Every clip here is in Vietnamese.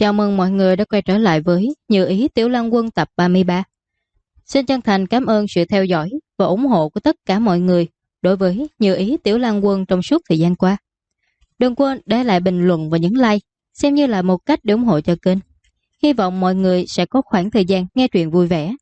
Chào mừng mọi người đã quay trở lại với Như Ý Tiểu Lăng Quân tập 33. Xin chân thành cảm ơn sự theo dõi và ủng hộ của tất cả mọi người đối với Như Ý Tiểu Lăng Quân trong suốt thời gian qua. Đừng quên để lại bình luận và nhấn like, xem như là một cách để ủng hộ cho kênh. Hy vọng mọi người sẽ có khoảng thời gian nghe truyện vui vẻ.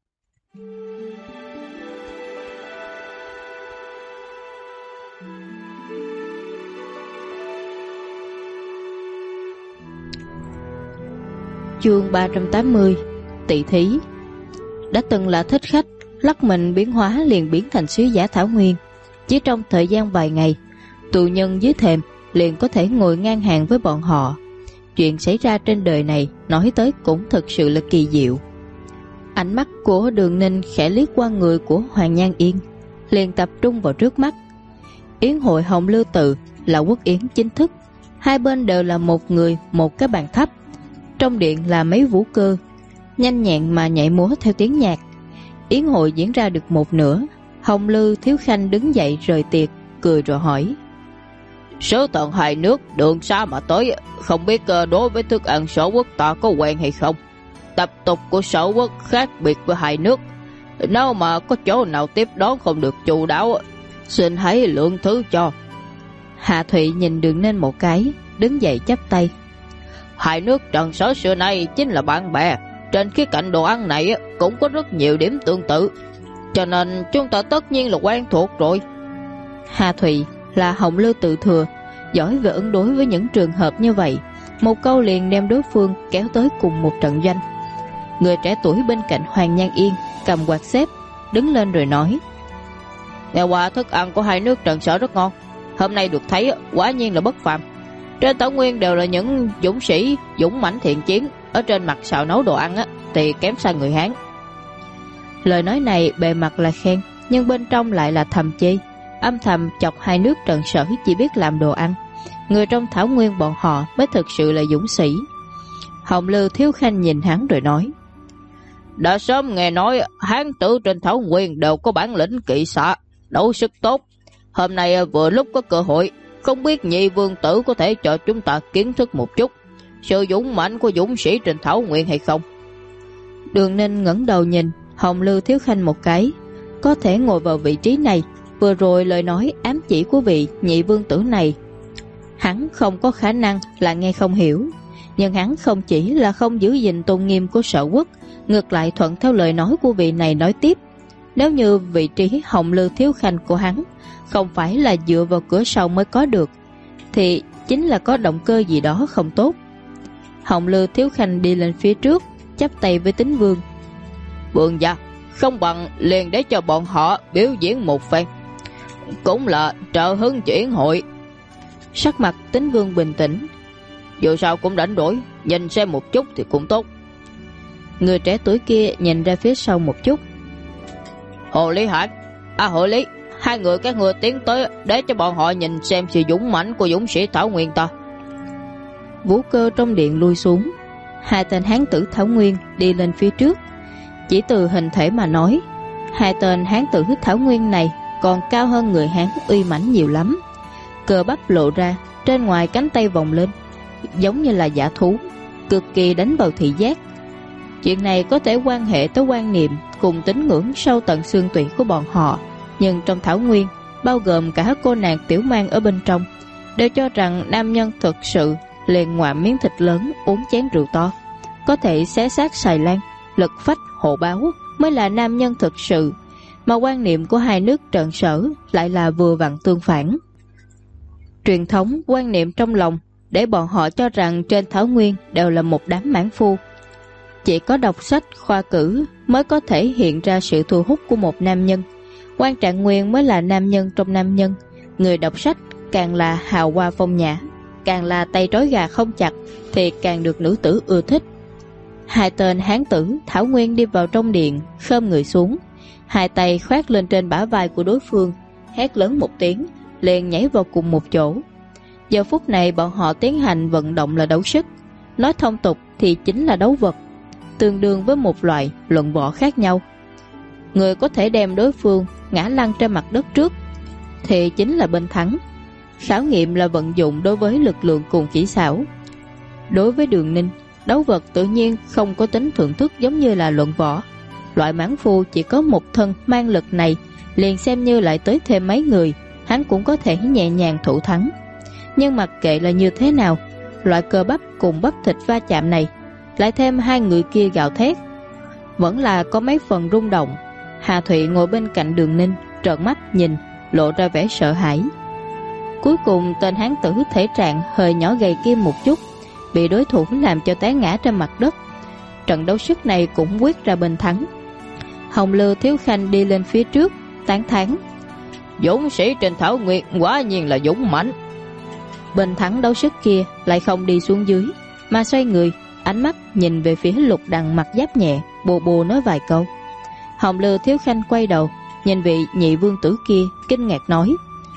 Chương 380 Tỷ thí. Đã từng là thích khách, lắc mình biến hóa liền biến thành sứ giả Thảo Nguyên. Chỉ trong thời gian vài ngày, tù nhân dưới thềm liền có thể ngồi ngang hàng với bọn họ. Chuyện xảy ra trên đời này nói tới cũng thực sự là kỳ diệu. Ánh mắt của Đường Ninh khẽ liếc qua người của Hoàng Nhan Yên, liền tập trung vào trước mắt. Yến hội Hồng Lưu Tự là quốc yến chính thức, hai bên đều là một người một cái bàn thấp. Trong điện là mấy vũ cơ nhanh nhẹn mà nhảy múa theo tiếng nhạc. Yến hội diễn ra được một nửa, Hồng Lư Thiếu Khanh đứng dậy rời tiệc, cười rồi hỏi: Sứ tận hai nước đường xa mà tới, không biết đối với thức ăn sở quốc ta có quen hay không? Tập tục của sở quốc khác biệt với hai nước, nếu mà có chỗ nào tiếp đón không được chu đáo, xin hãy lượng thứ cho. Hạ Thụy nhìn Đường Ninh một cái, đứng dậy chắp tay: Hai nước Trần Sở xưa nay chính là bạn bè, trên khía cạnh đồ ăn này cũng có rất nhiều điểm tương tự, cho nên chúng ta tất nhiên là quen thuộc rồi. Hạ Thụy là Hồng Lưu tự thừa, giỏi về ứng đối với những trường hợp như vậy, một câu liền đem đối phương kéo tới cùng một trận doanh. Người trẻ tuổi bên cạnh Hoàng Nhan Yên cầm quạt xếp, đứng lên rồi nói: Nghe qua thức ăn của hai nước Trần Sở rất ngon, hôm nay được thấy quả nhiên là bất phàm. Trên Thảo Nguyên đều là những dũng sĩ dũng mãnh thiện chiến, ở trên mặt xào nấu đồ ăn thì kém xa người Hán. Lời nói này bề mặt là khen, nhưng bên trong lại là thầm chê, âm thầm chọc hai nước Trần Sở chỉ biết làm đồ ăn. Người trong Thảo Nguyên bọn họ mới thực sự là dũng sĩ. Hồng Lư Thiếu Khanh nhìn hắn rồi nói: Đã sớm nghe nói Hán tử trên Thảo Nguyên đều có bản lĩnh kỵ xạ, đấu sức tốt. Hôm nay vừa lúc có cơ hội, không biết nhị vương tử có thể cho chúng ta kiến thức một chút sự dũng mãnh của dũng sĩ trên Thảo Nguyên hay không? Đường Ninh ngẩng đầu nhìn Hồng Lư Thiếu Khanh một cái. Có thể ngồi vào vị trí này, vừa rồi lời nói ám chỉ của vị nhị vương tử này, hắn không có khả năng là nghe không hiểu. Nhưng hắn không chỉ là không giữ gìn tôn nghiêm của sở quốc, ngược lại thuận theo lời nói của vị này nói tiếp: Nếu như vị trí Hồng Lư Thiếu Khanh của hắn không phải là dựa vào cửa sau mới có được, thì chính là có động cơ gì đó không tốt. Hồng Lư Thiếu Khanh đi lên phía trước, chắp tay với Tín Vương: Vương gia, không bằng liền để cho bọn họ biểu diễn một phen, cũng là trợ hứng cho yến hội. Sắc mặt Tín Vương bình tĩnh: Dù sao cũng rảnh rỗi, nhìn xem một chút thì cũng tốt. Người trẻ tuổi kia nhìn ra phía sau một chút: Hồ Lý Hải, Hồ Lý, hai người các ngươi tiến tới để cho bọn họ nhìn xem sự dũng mãnh của dũng sĩ Thảo Nguyên ta. Vũ cơ trong điện lui xuống. Hai tên hán tử Thảo Nguyên đi lên phía trước. Chỉ từ hình thể mà nói, hai tên hán tử Thảo Nguyên này còn cao hơn người Hán uy mãnh nhiều lắm. Cơ bắp lộ ra, trên ngoài cánh tay vòng lên, giống như là dã thú, cực kỳ đánh vào thị giác. Chuyện này có thể quan hệ tới quan niệm cùng tín ngưỡng sâu tận xương tủy của bọn họ. Nhưng trong Thảo Nguyên, bao gồm cả cô nàng tiểu mang ở bên trong, đều cho rằng nam nhân thực sự liền ngoạm miếng thịt lớn, uống chén rượu to, có thể xé xác xài lan, lực phách hộ báo mới là nam nhân thực sự. Mà quan niệm của hai nước Trần Sở lại là vừa vặn tương phản. Truyền thống quan niệm trong lòng để bọn họ cho rằng trên Thảo Nguyên đều là một đám mãn phu. Chỉ có đọc sách khoa cử mới có thể hiện ra sự thu hút của một nam nhân. Quan Trạng Nguyên mới là nam nhân trong nam nhân. Người đọc sách càng là hào hoa phong nhã, càng là tay trói gà không chặt, thì càng được nữ tử ưa thích. Hai tên hán tử Thảo Nguyên đi vào trong điện, khom người xuống, hai tay khoác lên trên bả vai của đối phương, hét lớn một tiếng, liền nhảy vào cùng một chỗ. Giờ phút này bọn họ tiến hành vận động là đấu sức, nói thông tục thì chính là đấu vật, tương đương với một loại luận võ khác nhau. Người có thể đem đối phương ngã lăn trên mặt đất trước thì chính là bên thắng. Khảo nghiệm là vận dụng đối với lực lượng cùng kỹ xảo. Đối với Đường Ninh, Đấu vật tự nhiên không có tính thưởng thức giống như là luận võ. Loại mãn phu chỉ có một thân mang lực này, liền xem như lại tới thêm mấy người, hắn cũng có thể nhẹ nhàng thủ thắng. Nhưng mặc kệ là như thế nào, loại cơ bắp cùng bắp thịt va chạm này, lại thêm hai người kia gào thét, vẫn là có mấy phần rung động. Hà Thụy ngồi bên cạnh Đường Ninh, trợn mắt nhìn, lộ ra vẻ sợ hãi. Cuối cùng tên hán tử thể trạng hơi nhỏ gầy kia một chút, bị đối thủ làm cho té ngã trên mặt đất. Trận đấu sức này cũng quyết ra bên thắng. Hồng Lư Thiếu Khanh đi lên phía trước, tán thán: Dũng sĩ trên thảo nguyên quả nhiên là dũng mãnh. Bên thắng đấu sức kia lại không đi xuống dưới, mà xoay người, ánh mắt nhìn về phía Lục Đằng mặc giáp nhẹ, bồ bồ nói vài câu. Hồng Lư Thiếu Khanh quay đầu nhìn vị nhị vương tử kia, kinh ngạc nói: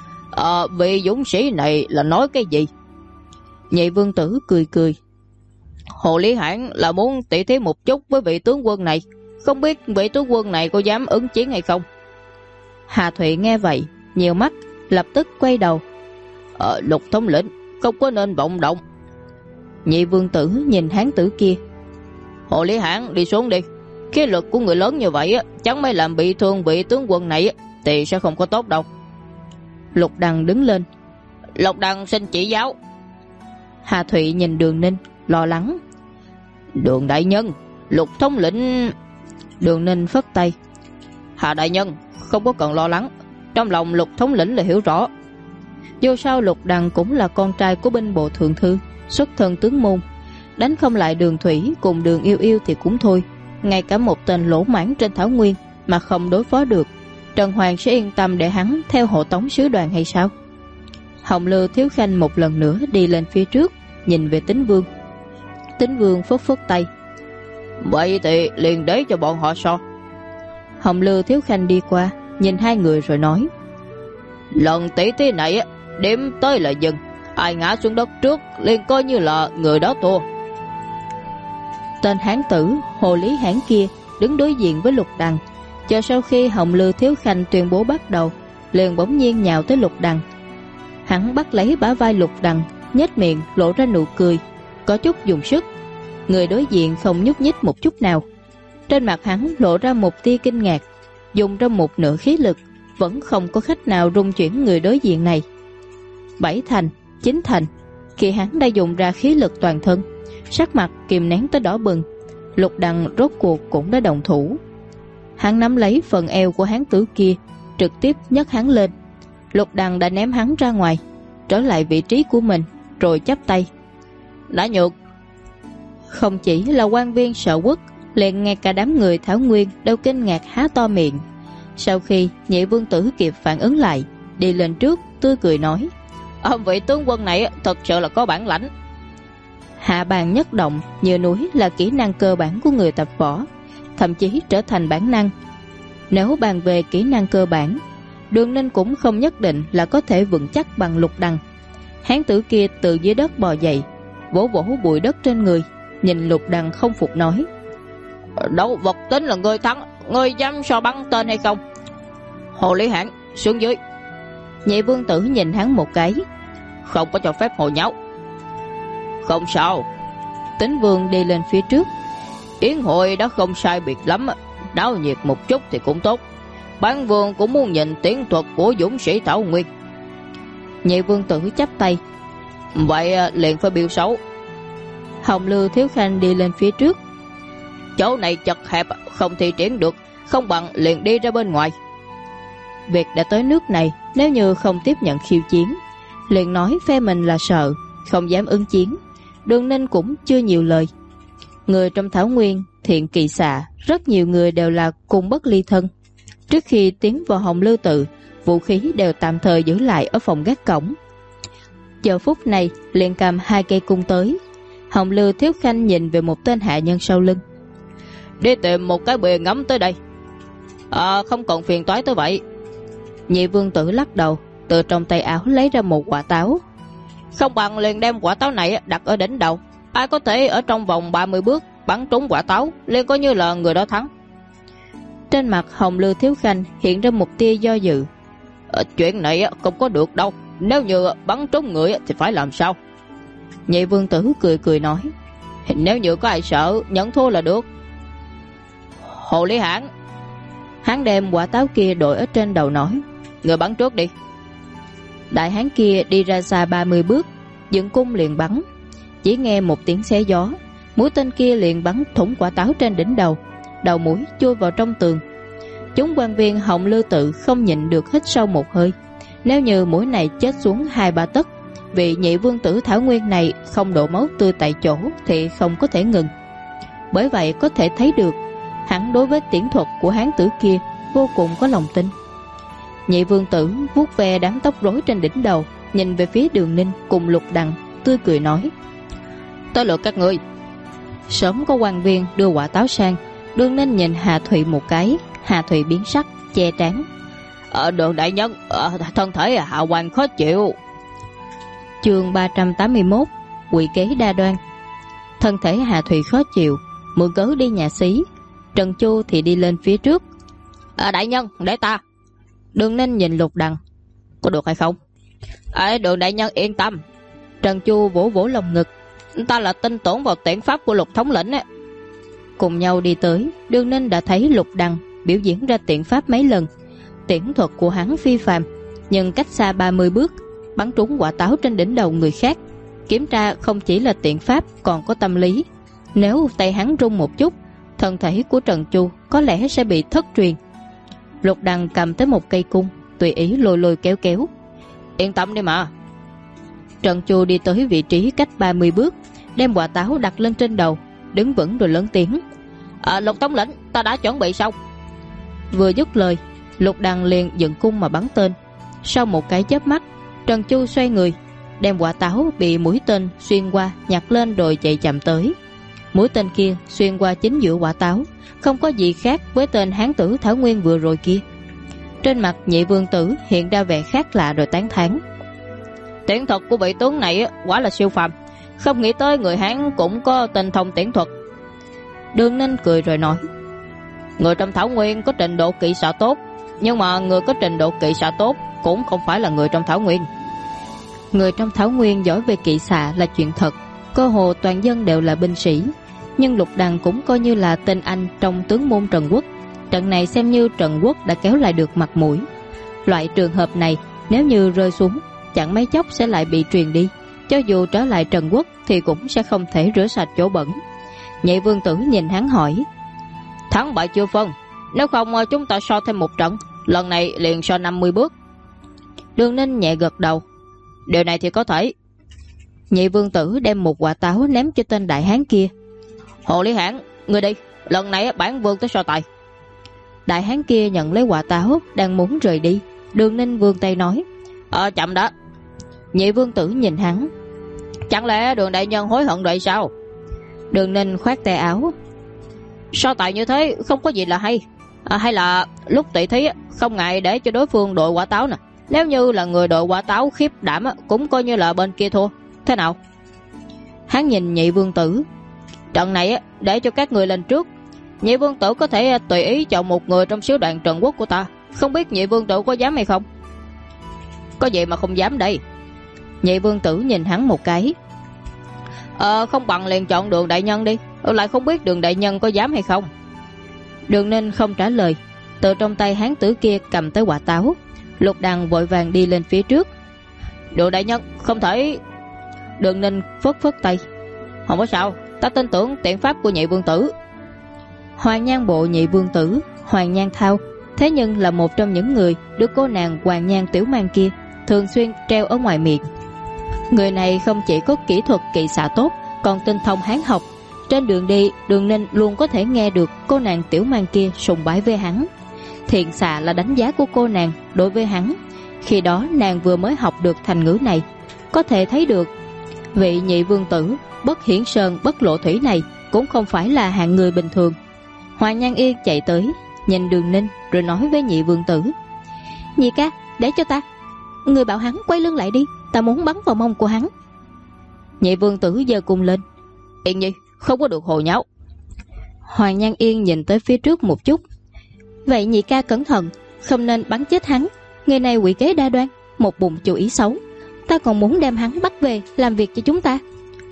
Vị dũng sĩ này là nói cái gì? Nhị vương tử cười cười: Hồ Lý Hãn là muốn tỉ thí một chút với vị tướng quân này, không biết vị tướng quân này có dám ứng chiến hay không? Hà Thụy nghe vậy, nhiều mắt, lập tức quay đầu: Lục thống lĩnh, không có nên vọng động. Nhị vương tử nhìn hán tử kia: Hồ Lý Hãn đi xuống đi, khí lực của người lớn như vậy chẳng may làm bị thương vị tướng quân này thì sẽ không có tốt đâu. Lục Đằng đứng lên: Lục Đằng xin chỉ giáo. Hà Thụy nhìn Đường Ninh, lo lắng: Đường đại nhân, Lục thống lĩnh. Đường Ninh phất tay: Hà đại nhân, không có cần lo lắng, trong lòng Lục thống lĩnh là hiểu rõ. Dù sao Lục Đằng cũng là con trai của binh bộ thượng thư, xuất thân tướng môn, đánh không lại Đường Thủy cùng Đường Yêu Yêu thì cũng thôi. Ngay cả một tên lỗ mãng trên thảo nguyên mà không đối phó được, Trần Hoàng sẽ yên tâm để hắn theo hộ tống sứ đoàn hay sao? Hồng Lư Thiếu Khanh một lần nữa đi lên phía trước, nhìn về Tín Vương. Tín Vương phất phất tay: Vậy thì liền để cho bọn họ so. Hồng Lư Thiếu Khanh đi qua, nhìn hai người rồi nói: Lần tỷ thí này điểm tới là dừng, ai ngã xuống đất trước liền coi như là người đó thua. Tên hán tử Hồ Lý Hãn kia đứng đối diện với Lục Đằng, chờ sau khi Hồng Lư Thiếu Khanh tuyên bố bắt đầu, liền bỗng nhiên nhào tới Lục Đằng. Hắn bắt lấy bả vai Lục Đằng, nhếch miệng lộ ra nụ cười, có chút dùng sức. Người đối diện không nhúc nhích một chút nào, trên mặt hắn lộ ra một tia kinh ngạc, dùng ra một nửa khí lực vẫn không có khách nào rung chuyển người đối diện này. 7 thành, 9 thành, khi hắn đã dùng ra khí lực toàn thân, sắc mặt kìm nén tới đỏ bừng, Lục Đằng rốt cuộc cũng đã động thủ. Hắn nắm lấy phần eo của hán tử kia, trực tiếp nhấc hắn lên. Lục Đằng đã ném hắn ra ngoài, trở lại vị trí của mình, rồi chắp tay: Đã nhược. Không chỉ là quan viên Sở Quốc, liền ngay cả đám người thảo nguyên đều kinh ngạc há to miệng. Sau khi nhị vương tử kịp phản ứng lại, đi lên trước tươi cười nói: Vị tướng quân này thật sự là có bản lãnh. Hạ bàn nhất động như núi là kỹ năng cơ bản của người tập võ, thậm chí trở thành bản năng. Nếu bàn về kỹ năng cơ bản, Đường Ninh cũng không nhất định là có thể vững chắc bằng Lục Đằng. Hán tử kia từ dưới đất bò dậy, vỗ vỗ bụi đất trên người, nhìn Lục Đằng không phục nói: Đấu vật tính là ngươi thắng, ngươi dám so bắn tên hay không? Hồ Lý Hãn xuống dưới. Nhị vương tử nhìn hắn một cái: Không có cho phép hồ nháo. Không sao. Tín Vương đi lên phía trước: Yến hội đã không sai biệt lắm, náo nhiệt một chút thì cũng tốt. Bản vương cũng muốn nhìn tiến thuật của dũng sĩ thảo nguyên. Nhị vương tử chắp tay: Vậy liền phải biểu xấu. Hồng Lư Thiếu Khanh đi lên phía trước: Chỗ này chật hẹp, không thi triển được, không bằng liền đi ra bên ngoài. Việc đã tới nước này, nếu như không tiếp nhận khiêu chiến, liền nói phe mình là sợ, không dám ứng chiến, Đường Ninh cũng chưa nhiều lời. Người trong thảo nguyên thiện kỳ xạ, rất nhiều người đều là cùng bất ly thân. Trước khi tiến vào Hồng Lư tự, vũ khí đều tạm thời giữ lại ở phòng gác cổng. Giờ phút này liền cầm 2 cây cung tới. Hồng Lư Thiếu Khanh nhìn về một tên hạ nhân sau lưng: Đi tìm một cái bìa ngắm tới đây. Không cần phiền toái tới vậy. Nhị vương tử lắc đầu, từ trong tay áo lấy ra một quả táo: Không bằng liền đem quả táo này đặt ở đỉnh đầu, ai có thể ở trong vòng 30 bước bắn trúng quả táo liền coi như là người đó thắng. Trên mặt Hồng Lư Thiếu Khanh hiện ra một tia do dự: Chuyện này không có được đâu, nếu như bắn trúng người thì phải làm sao? Nhị vương tử cười cười nói: Nếu như có ai sợ, nhận thua là được. Hồ Lý Hãn. Hắn đem quả táo kia đội ở trên đầu nói: Người bắn trước đi. Đại hán kia đi ra xa 30 bước, dựng cung liền bắn. Chỉ nghe một tiếng xé gió, mũi tên kia liền bắn thủng quả táo trên đỉnh đầu, đầu mũi chui vào trong tường. Chúng quan viên Hồng Lư Tự không nhịn được hít sâu một hơi. Nếu như mũi này chết xuống 2-3 tấc, vị nhị vương tử Thảo Nguyên này không đổ máu tươi tại chỗ thì không có thể ngừng. Bởi vậy có thể thấy được hắn đối với tiễn thuật của hán tử kia vô cùng có lòng tin. Nhị vương tử vuốt ve đám tóc rối trên đỉnh đầu, nhìn về phía Đường Ninh cùng Lục Đằng, tươi cười nói: Tới lượt các ngươi. Sớm có quan viên đưa quả táo sang. Đường Ninh nhìn Hà Thụy một cái. Hà Thụy biến sắc, che trán: Đường đại nhân, thân thể hạ quan khó chịu. Chương 381 Quỷ kế đa đoan. Thân thể Hà Thụy khó chịu, mượn cớ đi nhà xí. Trần Chu thì đi lên phía trước. Đại nhân, để ta. Đường Ninh nhìn Lục Đằng: Có được hay không? Đường đại nhân yên tâm. Trần Chu vỗ vỗ lồng ngực: Ta là tin tưởng vào tiễn pháp của Lục thống lĩnh ấy. Cùng nhau đi tới, Đường Ninh đã thấy Lục Đằng biểu diễn ra tiễn pháp mấy lần. Tiễn thuật của hắn phi phàm, nhưng cách xa 30 bước bắn trúng quả táo trên đỉnh đầu người khác. Kiểm tra không chỉ là tiễn pháp còn có tâm lý. Nếu tay hắn rung một chút, thân thể của Trần Chu có lẽ sẽ bị thất truyền. Lục Đằng cầm tới một cây cung, tùy ý lôi lôi kéo kéo. Yên tâm đi mà. Trần Chu đi tới vị trí cách 30 bước, đem quả táo đặt lên trên đầu, đứng vững rồi lớn tiếng: Lục thống lĩnh, ta đã chuẩn bị xong. Vừa dứt lời, Lục Đằng liền dựng cung mà bắn tên. Sau một cái chớp mắt, Trần Chu xoay người, đem quả táo bị mũi tên xuyên qua nhặt lên rồi chạy chậm tới. Mũi tên kia xuyên qua chính giữa quả táo, không có gì khác với tên hán tử Thảo Nguyên vừa rồi kia. Trên mặt nhị vương tử hiện ra vẻ khác lạ rồi tán thán: Tiễn thuật của vị tướng này quả là siêu phàm, không nghĩ tới người Hán cũng có tinh thông tiễn thuật. Đường Ninh cười rồi nói: Người trong Thảo Nguyên có trình độ kỵ xạ tốt, nhưng mà người có trình độ kỵ xạ tốt cũng không phải là người trong Thảo Nguyên. Người trong Thảo Nguyên giỏi về kỵ xạ là chuyện thật, cơ hồ toàn dân đều là binh sĩ. Nhưng Lục Đằng cũng coi như là tên anh trong tướng môn Trần Quốc. Trận này xem như Trần Quốc đã kéo lại được mặt mũi. Loại trường hợp này nếu như rơi xuống, chẳng mấy chốc sẽ lại bị truyền đi. Cho dù trở lại Trần Quốc thì cũng sẽ không thể rửa sạch chỗ bẩn. Nhị vương tử nhìn hắn hỏi: Thắng bại chưa phân, nếu không chúng ta so thêm một trận, lần này liền so 50 bước. Đường Ninh nhẹ gật đầu: Điều này thì có thể. Nhị vương tử đem một quả táo ném cho tên đại hán kia: Hồ Lý Hãn, ngươi đi, lần này bản vương tới so tài. Đại hán kia nhận lấy quả táo, đang muốn rời đi. Đường Ninh vươn tay nói: Chậm đã. Nhị vương tử nhìn hắn: Chẳng lẽ Đường đại nhân hối hận rồi sao? Đường Ninh khoát tay áo: So tài như thế không có gì là hay. Hay là lúc tỷ thí không ngại để cho đối phương đội quả táo nè. Nếu như là người đội quả táo khiếp đảm cũng coi như là bên kia thua. Thế nào? Hắn nhìn nhị vương tử: Trận này để cho các người lên trước. Nhị vương tử có thể tùy ý chọn một người trong sứ đoàn Trần Quốc của ta. Không biết nhị vương tử có dám hay không? Có gì mà không dám đây? Nhị vương tử nhìn hắn một cái: Không bằng liền chọn Đường đại nhân đi. Lại không biết Đường đại nhân có dám hay không. Đường Ninh không trả lời, từ trong tay hán tử kia cầm tới quả táo. Lục Đằng vội vàng đi lên phía trước: Đường đại nhân không thể. Đường Ninh phất phất tay: Không có sao, ta tin tưởng tiễn pháp của nhị vương tử. Hoàng Nhan bộ nhị vương tử Hoàng Nhan Thao thế nhưng là một trong những người được cô nàng Hoàng Nhan Tiểu Mang kia thường xuyên treo ở ngoài miệng. Người này không chỉ có kỹ thuật kỵ xạ tốt, còn tinh thông hán học. Trên đường đi, Đường Ninh luôn có thể nghe được cô nàng Tiểu Mang kia sùng bái với hắn. Thiện xạ là đánh giá của cô nàng đối với hắn. Khi đó nàng vừa mới học được thành ngữ này. Có thể thấy được vị nhị vương tử bất hiển sơn bất lộ thủy này cũng không phải là hạng người bình thường. Hoàng Nhan Yên chạy tới, nhìn Đường Ninh rồi nói với nhị vương tử: Nhị ca, để cho ta. Người bảo hắn quay lưng lại đi, ta muốn bắn vào mông của hắn. Nhị vương tử giơ cung lên: Yên nhi, không có được hồ nháo. Hoàng Nhan Yên nhìn tới phía trước một chút: Vậy nhị ca cẩn thận, không nên bắn chết hắn. Người này quỷ kế đa đoan, một bụng chủ ý xấu. Ta còn muốn đem hắn bắt về làm việc cho chúng ta.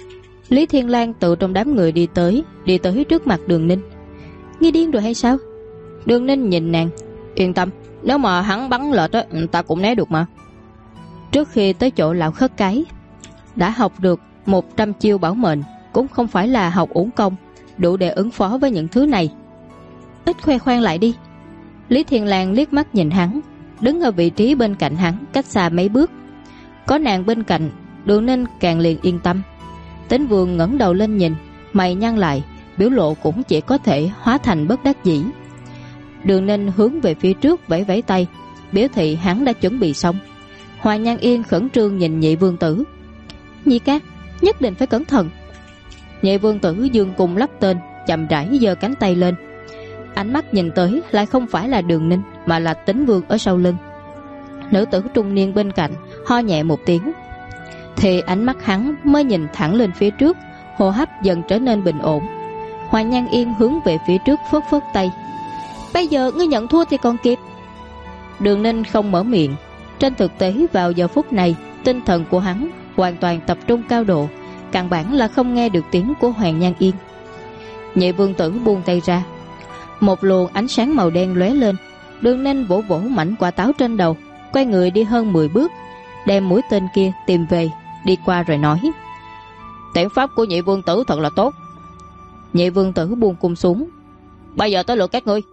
Lý Thiên Lang từ trong đám người đi tới trước mặt Đường Ninh. Ngươi điên rồi hay sao? Đường Ninh nhìn nàng. Yên tâm, nếu mà hắn bắn lệch á, ta cũng né được mà. Trước khi tới chỗ lão khất cái, đã học được 100 chiêu bảo mệnh, cũng không phải là học uổng công, đủ để ứng phó với những thứ này. Ít khoe khoang lại đi. Lý Thiên Lang liếc mắt nhìn hắn, đứng ở vị trí bên cạnh hắn, cách xa mấy bước. Có nàng bên cạnh, Đường Ninh càng liền yên tâm. Tín Vương ngẩng đầu lên nhìn, mày nhăn lại, biểu lộ cũng chỉ có thể hóa thành bất đắc dĩ. Đường Ninh hướng về phía trước vẫy vẫy tay, biểu thị hắn đã chuẩn bị xong. Hoàng Nhan Yên khẩn trương nhìn Nhị Vương Tử. Nhị ca, nhất định phải cẩn thận. Nhị Vương Tử dương cung lắp tên, chậm rãi giơ cánh tay lên. Ánh mắt nhìn tới lại không phải là Đường Ninh, mà là Tín Vương ở sau lưng. Nữ tử trung niên bên cạnh ho nhẹ một tiếng, thì ánh mắt hắn mới nhìn thẳng lên phía trước, hô hấp dần trở nên bình ổn. Hoàng Nhan Yên hướng về phía trước phất phất tay. Bây giờ ngươi nhận thua thì còn kịp. Đường Ninh không mở miệng. Trên thực tế vào giờ phút này, tinh thần của hắn hoàn toàn tập trung cao độ, căn bản là không nghe được tiếng của Hoàng Nhan Yên. Nhị Vương Tử buông tay ra, một luồng ánh sáng màu đen lóe lên. Đường Ninh vỗ vỗ mảnh quả táo trên đầu, quay người đi hơn 10 bước, đem mũi tên kia tìm về, đi qua rồi nói: Tiễn pháp của Nhị Vương Tử thật là tốt. Nhị Vương Tử buông cung xuống. Bây giờ tới lượt các ngươi.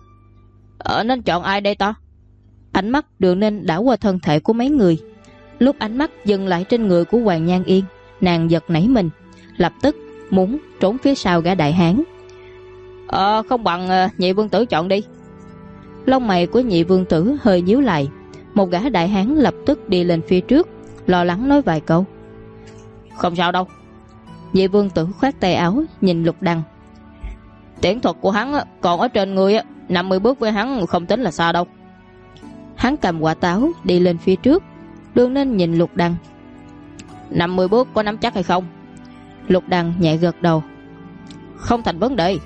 Nên chọn ai đây ta? Ánh mắt Đường Ninh đảo qua thân thể của mấy người. Lúc ánh mắt dừng lại trên người của Hoàng Nhan Yên, nàng giật nảy mình, lập tức muốn trốn phía sau gã đại hán. Không bằng Nhị Vương Tử chọn đi. Lông mày của Nhị Vương Tử hơi nhíu lại. Một gã đại hán lập tức đi lên phía trước, lo lắng nói vài câu. Không sao đâu. Nhị Vương Tử khoát tay áo nhìn Lục Đằng. Tiễn thuật của hắn còn ở trên người, 50 bước với hắn không tính là xa đâu. Hắn cầm quả táo đi lên phía trước. Đường Ninh nhìn Lục Đằng. 50 bước có nắm chắc hay không? Lục Đằng nhẹ gật đầu. Không thành vấn đề.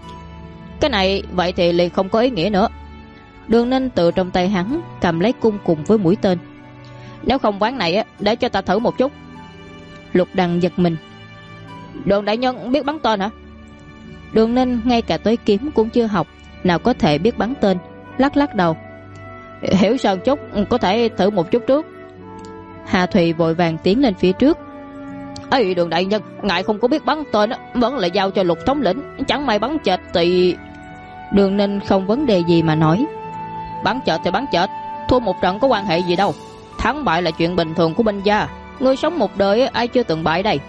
Cái này vậy thì liền không có ý nghĩa nữa. Đường Ninh từ trong tay hắn cầm lấy cung cùng với mũi tên. Nếu không ván này để cho ta thử một chút. Lục Đằng giật mình. Đường đại nhân biết bắn tên hả? Đường Ninh ngay cả tới kiếm cũng chưa học, nào có thể biết bắn tên, lắc lắc đầu. Hiểu sơn chút, có thể thử một chút trước. Hà Thụy vội vàng tiến lên phía trước. Ê Đường đại nhân, ngài không có biết bắn tên vẫn lại giao cho Lục thống lĩnh, chẳng may bắn chệch thì... Đường Ninh không vấn đề gì mà nói. Bắn chệch thì bắn chệch, thua một trận có quan hệ gì đâu. Thắng bại là chuyện bình thường của binh gia. Người sống một đời ai chưa từng bại đây.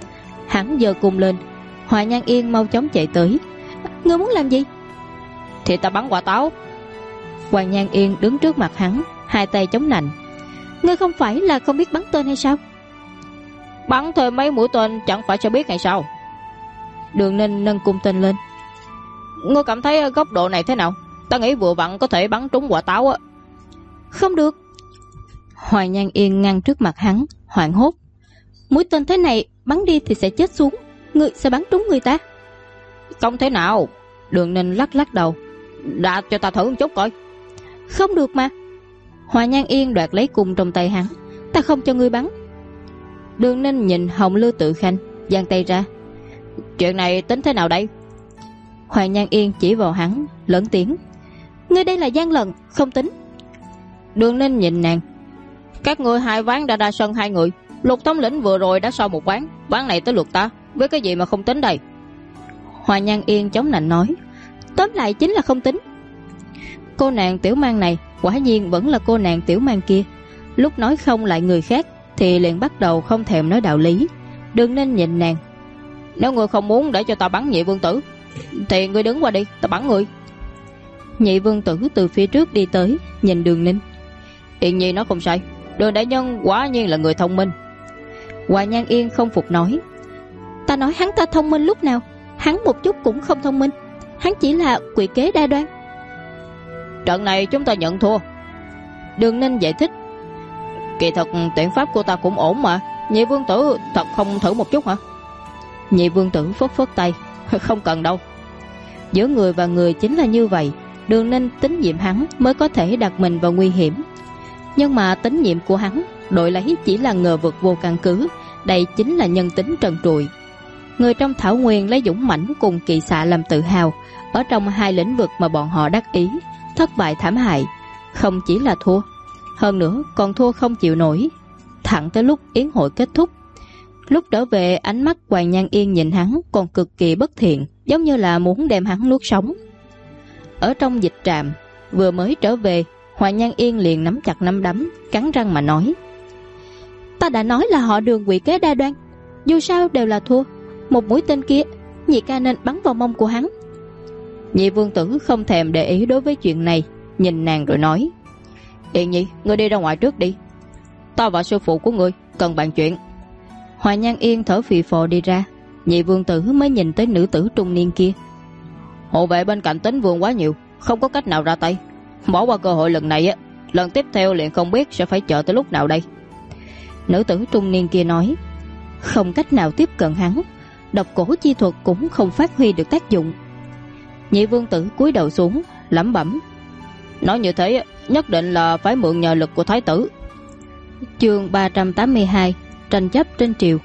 Hắn giơ cung lên. Hoàng Nhan Yên mau chóng chạy tới. Ngươi muốn làm gì? Thì ta bắn quả táo. Hoàng Nhan Yên đứng trước mặt hắn, hai tay chống nạnh. Ngươi không phải là không biết bắn tên hay sao? Bắn thêm mấy mũi tên chẳng phải cho biết hay sao? Đường Ninh nâng cung tên lên. Ngươi cảm thấy góc độ này thế nào? Ta nghĩ vừa vặn có thể bắn trúng quả táo á. Không được. Hoàng Nhan Yên ngăn trước mặt hắn, hoảng hốt. Mũi tên thế này bắn đi thì sẽ chết xuống, ngươi sẽ bắn trúng người ta. Không thể nào. Đường Ninh lắc lắc đầu. Đã cho ta thử một chút coi. Không được mà. Hoàng Nhan Yên đoạt lấy cung trong tay hắn. Ta không cho ngươi bắn. Đường Ninh nhìn Hồng Lưu Tự Khanh, giang tay ra. Chuyện này tính thế nào đây? Hoàng Nhan Yên chỉ vào hắn, lớn tiếng. Ngươi đây là gian lận, không tính. Đường Ninh nhìn nàng. Các ngươi hai ván đã ra sân hai người. Lục thống lĩnh vừa rồi đã so một ván. Ván này tới lượt ta, với cái gì mà không tính đây? Hoàng Nhan Yên chống nạnh nói. Tóm lại chính là không tính. Cô nàng tiểu mang này quả nhiên vẫn là cô nàng tiểu mang kia. Lúc nói không lại người khác thì liền bắt đầu không thèm nói đạo lý. Đừng nên nhìn nàng. Nếu ngươi không muốn để cho ta bắn Nhị Vương Tử thì ngươi đứng qua đi, ta bắn ngươi. Nhị Vương Tử từ phía trước đi tới, nhìn Đường Ninh. Yên Nhi nói không sai, Đường đại nhân quả nhiên là người thông minh. Hoàng Nhan Yên không phục nói. Ta nói hắn ta thông minh lúc nào? Hắn một chút cũng không thông minh. Hắn chỉ là quỷ kế đa đoan. Trận này chúng ta nhận thua. Đường Ninh giải thích. Kỳ thật tiện pháp của ta cũng ổn mà. Nhị Vương Tử thật không thử một chút hả? Nhị Vương Tử phất phất tay. Không cần đâu. Giữa người và người chính là như vậy. Đường Ninh tín nhiệm hắn mới có thể đặt mình vào nguy hiểm. Nhưng mà tín nhiệm của hắn đổi lấy chỉ là ngờ vực vô căn cứ. Đây chính là nhân tính trần trụi. Người trong thảo nguyên lấy dũng mãnh cùng kỳ xạ làm tự hào. Ở trong hai lĩnh vực mà bọn họ đắc ý, thất bại thảm hại. Không chỉ là thua, hơn nữa còn thua không chịu nổi. Thẳng tới lúc yến hội kết thúc, lúc trở về, ánh mắt Hoàng Nhan Yên nhìn hắn còn cực kỳ bất thiện, giống như là muốn đem hắn nuốt sống. Ở trong dịch trạm, vừa mới trở về, Hoàng Nhan Yên liền nắm chặt nắm đấm, cắn răng mà nói: Ta đã nói là họ Đường quỷ kế đa đoan, dù sao đều là thua. Một mũi tên kia, nhị ca nên bắn vào mông của hắn. Nhị vương tử không thèm để ý đối với chuyện này, nhìn nàng rồi nói: Yên Nhi, ngươi đi ra ngoài trước đi, ta và sư phụ của ngươi cần bàn chuyện. Hoàng Nhan Yên thở phì phò đi ra. Nhị vương tử mới nhìn tới nữ tử trung niên kia. Hộ vệ bên cạnh Tính Vương quá nhiều, không có cách nào ra tay. Bỏ qua cơ hội lần này, lần tiếp theo liền không biết sẽ phải chờ tới lúc nào đây. Nữ tử trung niên kia nói: Không cách nào tiếp cận hắn, độc cổ chi thuật cũng không phát huy được tác dụng. Nhị vương tử cúi đầu xuống lẩm bẩm: Nói như thế nhất định là phải mượn nhờ lực của thái tử. Chương 382: Tranh chấp trên triều.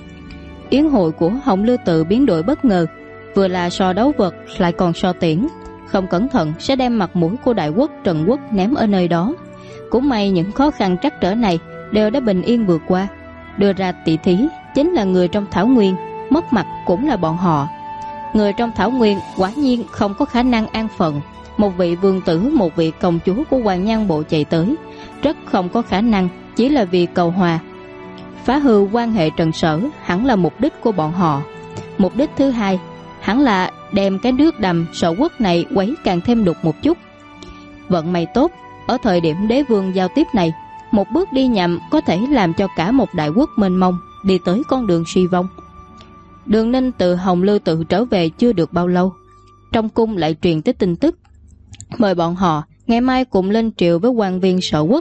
Yến hội của Hồng Lư Tự biến đổi bất ngờ, vừa là so đấu vật lại còn so tiễn, không cẩn thận sẽ đem mặt mũi của đại quốc Trần Quốc ném ở nơi đó. Cũng may những khó khăn trắc trở này đều đã bình yên vượt qua. Đưa ra tỷ thí chính là người trong Thảo Nguyên, mất mặt cũng là bọn họ. Người trong Thảo Nguyên quả nhiên không có khả năng an phận. Một vị vương tử, một vị công chúa của Hoàng Nhan Bộ chạy tới, rất không có khả năng, chỉ là vì cầu hòa. Phá hư quan hệ Trần Sở hẳn là mục đích của bọn họ. Mục đích thứ hai hẳn là đem cái nước đầm Sở Quốc này quấy càng thêm đục một chút. Vận may tốt, ở thời điểm đế vương giao tiếp này, một bước đi nhầm có thể làm cho cả một đại quốc mênh mông đi tới con đường suy vong. Đường Ninh từ Hồng Lư Tự trở về chưa được bao lâu, trong cung lại truyền tới tin tức mời bọn họ ngày mai cùng lên triều với quan viên Sở Quốc.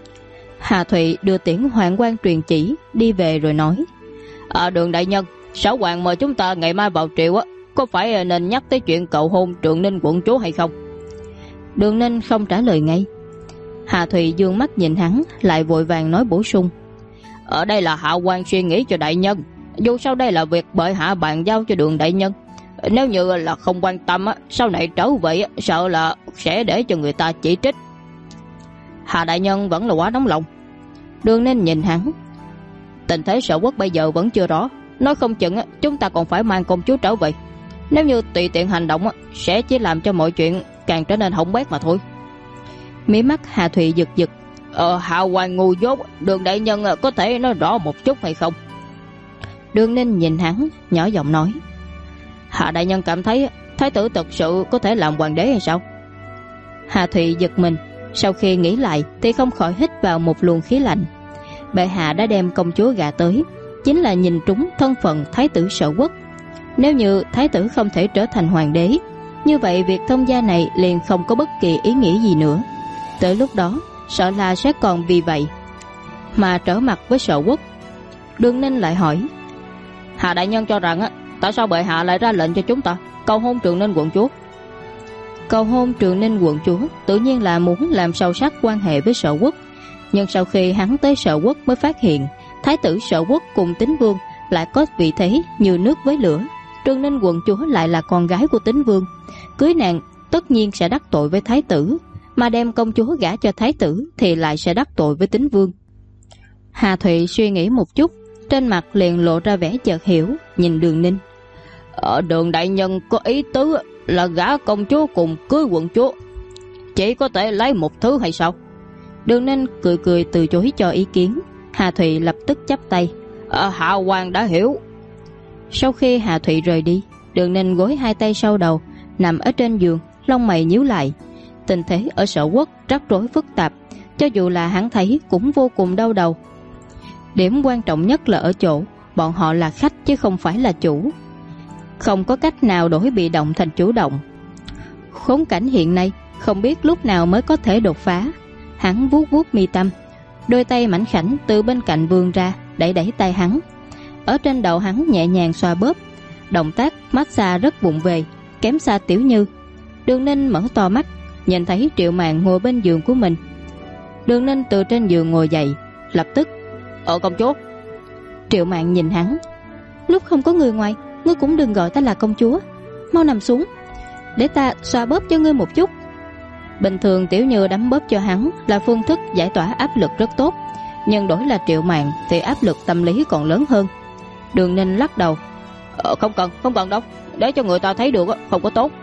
Hà Thụy đưa tiễn Hoạn quan truyền chỉ đi về rồi nói: Đường đại nhân, Sở Hoàng mời chúng ta ngày mai vào triều có phải nên nhắc tới chuyện cầu hôn Trường Ninh quận chúa hay không? Đường Ninh không trả lời ngay. Hà Thụy dương mắt nhìn hắn, lại vội vàng nói bổ sung: Ở đây là hạ quan suy nghĩ cho đại nhân, dù sao đây là việc bệ hạ bàn giao cho Đường đại nhân. Nếu như là không quan tâm sau này trở về sợ là sẽ để cho người ta chỉ trích. Hà đại nhân vẫn là quá nóng lòng. Đường Ninh nhìn hắn: Tình thế Sở Quốc bây giờ vẫn chưa rõ, nói không chừng chúng ta còn phải mang công chúa trở về. Nếu như tùy tiện hành động sẽ chỉ làm cho mọi chuyện càng trở nên hỏng bét mà thôi. Mí mắt Hà Thụy giật giật. Hạ quan ngu dốt, Đường đại nhân có thể nói rõ một chút hay không? Đường Ninh nhìn hắn nhỏ giọng nói: Hạ đại nhân cảm thấy thái tử thật sự có thể làm hoàng đế hay sao? Hà Thụy giật mình, sau khi nghĩ lại thì không khỏi hít vào một luồng khí lạnh. Bệ hạ đã đem công chúa gả tới, chính là nhìn trúng thân phận thái tử Sở Quốc. Nếu như thái tử không thể trở thành hoàng đế, như vậy việc thông gia này liền không có bất kỳ ý nghĩa gì nữa. Tới lúc đó sợ là sẽ còn vì vậy mà trở mặt với Sở Quốc. Đường Ninh lại hỏi: Hạ đại nhân cho rằng tại sao bệ hạ lại ra lệnh cho chúng ta cầu hôn Trường Ninh quận chúa? Cầu hôn Trường Ninh quận chúa tự nhiên là muốn làm sâu sắc quan hệ với Sở Quốc. Nhưng sau khi hắn tới Sở Quốc mới phát hiện thái tử Sở Quốc cùng Tín Vương lại có vị thế như nước với lửa. Trường Ninh quận chúa lại là con gái của Tín Vương, cưới nàng tất nhiên sẽ đắc tội với thái tử, mà đem công chúa gả cho thái tử thì lại sẽ đắc tội với Tín Vương. Hà Thụy suy nghĩ một chút, trên mặt liền lộ ra vẻ chợt hiểu, nhìn Đường Ninh: Đường đại nhân có ý tứ là gả công chúa cùng cưới quận chúa, chỉ có thể lấy một thứ hay sao? Đường Ninh cười cười từ chối cho ý kiến. Hà Thụy lập tức chắp tay: Hạ quan đã hiểu. Sau khi Hà Thụy rời đi, Đường Ninh gối hai tay sau đầu, nằm ở trên giường, lông mày nhíu lại. Tình thế ở Sở Quốc rắc rối phức tạp, cho dù là hắn thấy cũng vô cùng đau đầu. Điểm quan trọng nhất là ở chỗ bọn họ là khách chứ không phải là chủ, không có cách nào đổi bị động thành chủ động. Khốn cảnh hiện nay không biết lúc nào mới có thể đột phá. Hắn vuốt vuốt mi tâm, đôi tay mảnh khảnh từ bên cạnh vươn ra, đẩy đẩy tay hắn. Ở trên đầu hắn nhẹ nhàng xoa bóp, động tác massage rất vụng về, kém xa Tiểu Như. Đường Ninh mở to mắt, nhìn thấy Triệu Mạn ngồi bên giường của mình. Đường Ninh từ trên giường ngồi dậy, lập tức: công chúa. Triệu Mạn nhìn hắn: Lúc không có người ngoài ngươi cũng đừng gọi ta là công chúa. Mau nằm xuống, để ta xoa bóp cho ngươi một chút. Bình thường Tiểu Như đấm bóp cho hắn là phương thức giải tỏa áp lực rất tốt, nhưng đổi là Triệu Mạn thì áp lực tâm lý còn lớn hơn. Đường Ninh lắc đầu. Không cần đâu, để cho người ta thấy được không có tốt.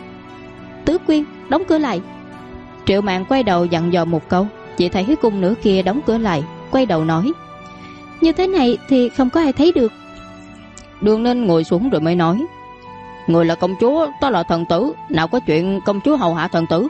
Tứ Quyên, đóng cửa lại. Triệu Mạn quay đầu dặn dò một câu, chỉ thấy cung nữ kia đóng cửa lại, quay đầu nói: như thế này thì không có ai thấy được. Đường Ninh ngồi xuống rồi mới nói: người là công chúa, ta là thần tử, nào có chuyện công chúa hầu hạ thần tử.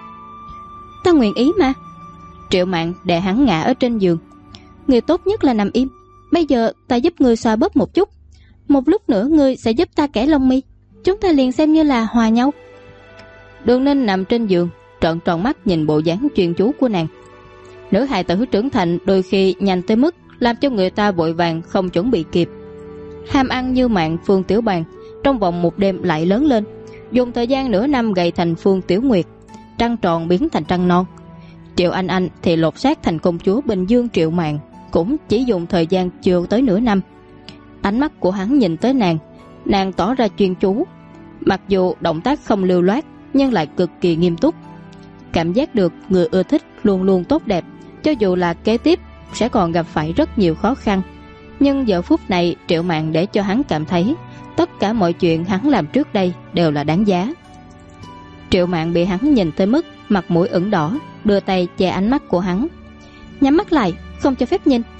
Ta nguyện ý mà. Triệu Mạn đè hắn ngã ở trên giường. Người tốt nhất là nằm im. Bây giờ ta giúp người xoa bóp một chút, một lúc nữa ngươi sẽ giúp ta kẻ lông mi, chúng ta liền xem như là hòa nhau. Đường Ninh nằm trên giường, trợn tròn mắt nhìn bộ dáng chuyên chú của nàng. Nữ hài tử trưởng thành đôi khi nhanh tới mức làm cho người ta vội vàng không chuẩn bị kịp. Ham ăn như mạng Phương Tiểu Bàn trong vòng một đêm lại lớn lên, dùng thời gian nửa năm gầy thành Phương Tiểu Nguyệt, trăng tròn biến thành trăng non. Triệu Anh Anh thì lột xác thành công chúa Bình Dương Triệu Mạn, cũng chỉ dùng thời gian chưa tới nửa năm. Ánh mắt của hắn nhìn tới nàng tỏ ra chuyên chú, mặc dù động tác không lưu loát nhưng lại cực kỳ nghiêm túc. Cảm giác được người ưa thích luôn luôn tốt đẹp, cho dù là kế tiếp sẽ còn gặp phải rất nhiều khó khăn. Nhưng giờ phút này Triệu Mạn để cho hắn cảm thấy tất cả mọi chuyện hắn làm trước đây đều là đáng giá. Triệu Mạn bị hắn nhìn tới mức mặt mũi ửng đỏ, đưa tay che ánh mắt của hắn. Nhắm mắt lại, không cho phép nhìn.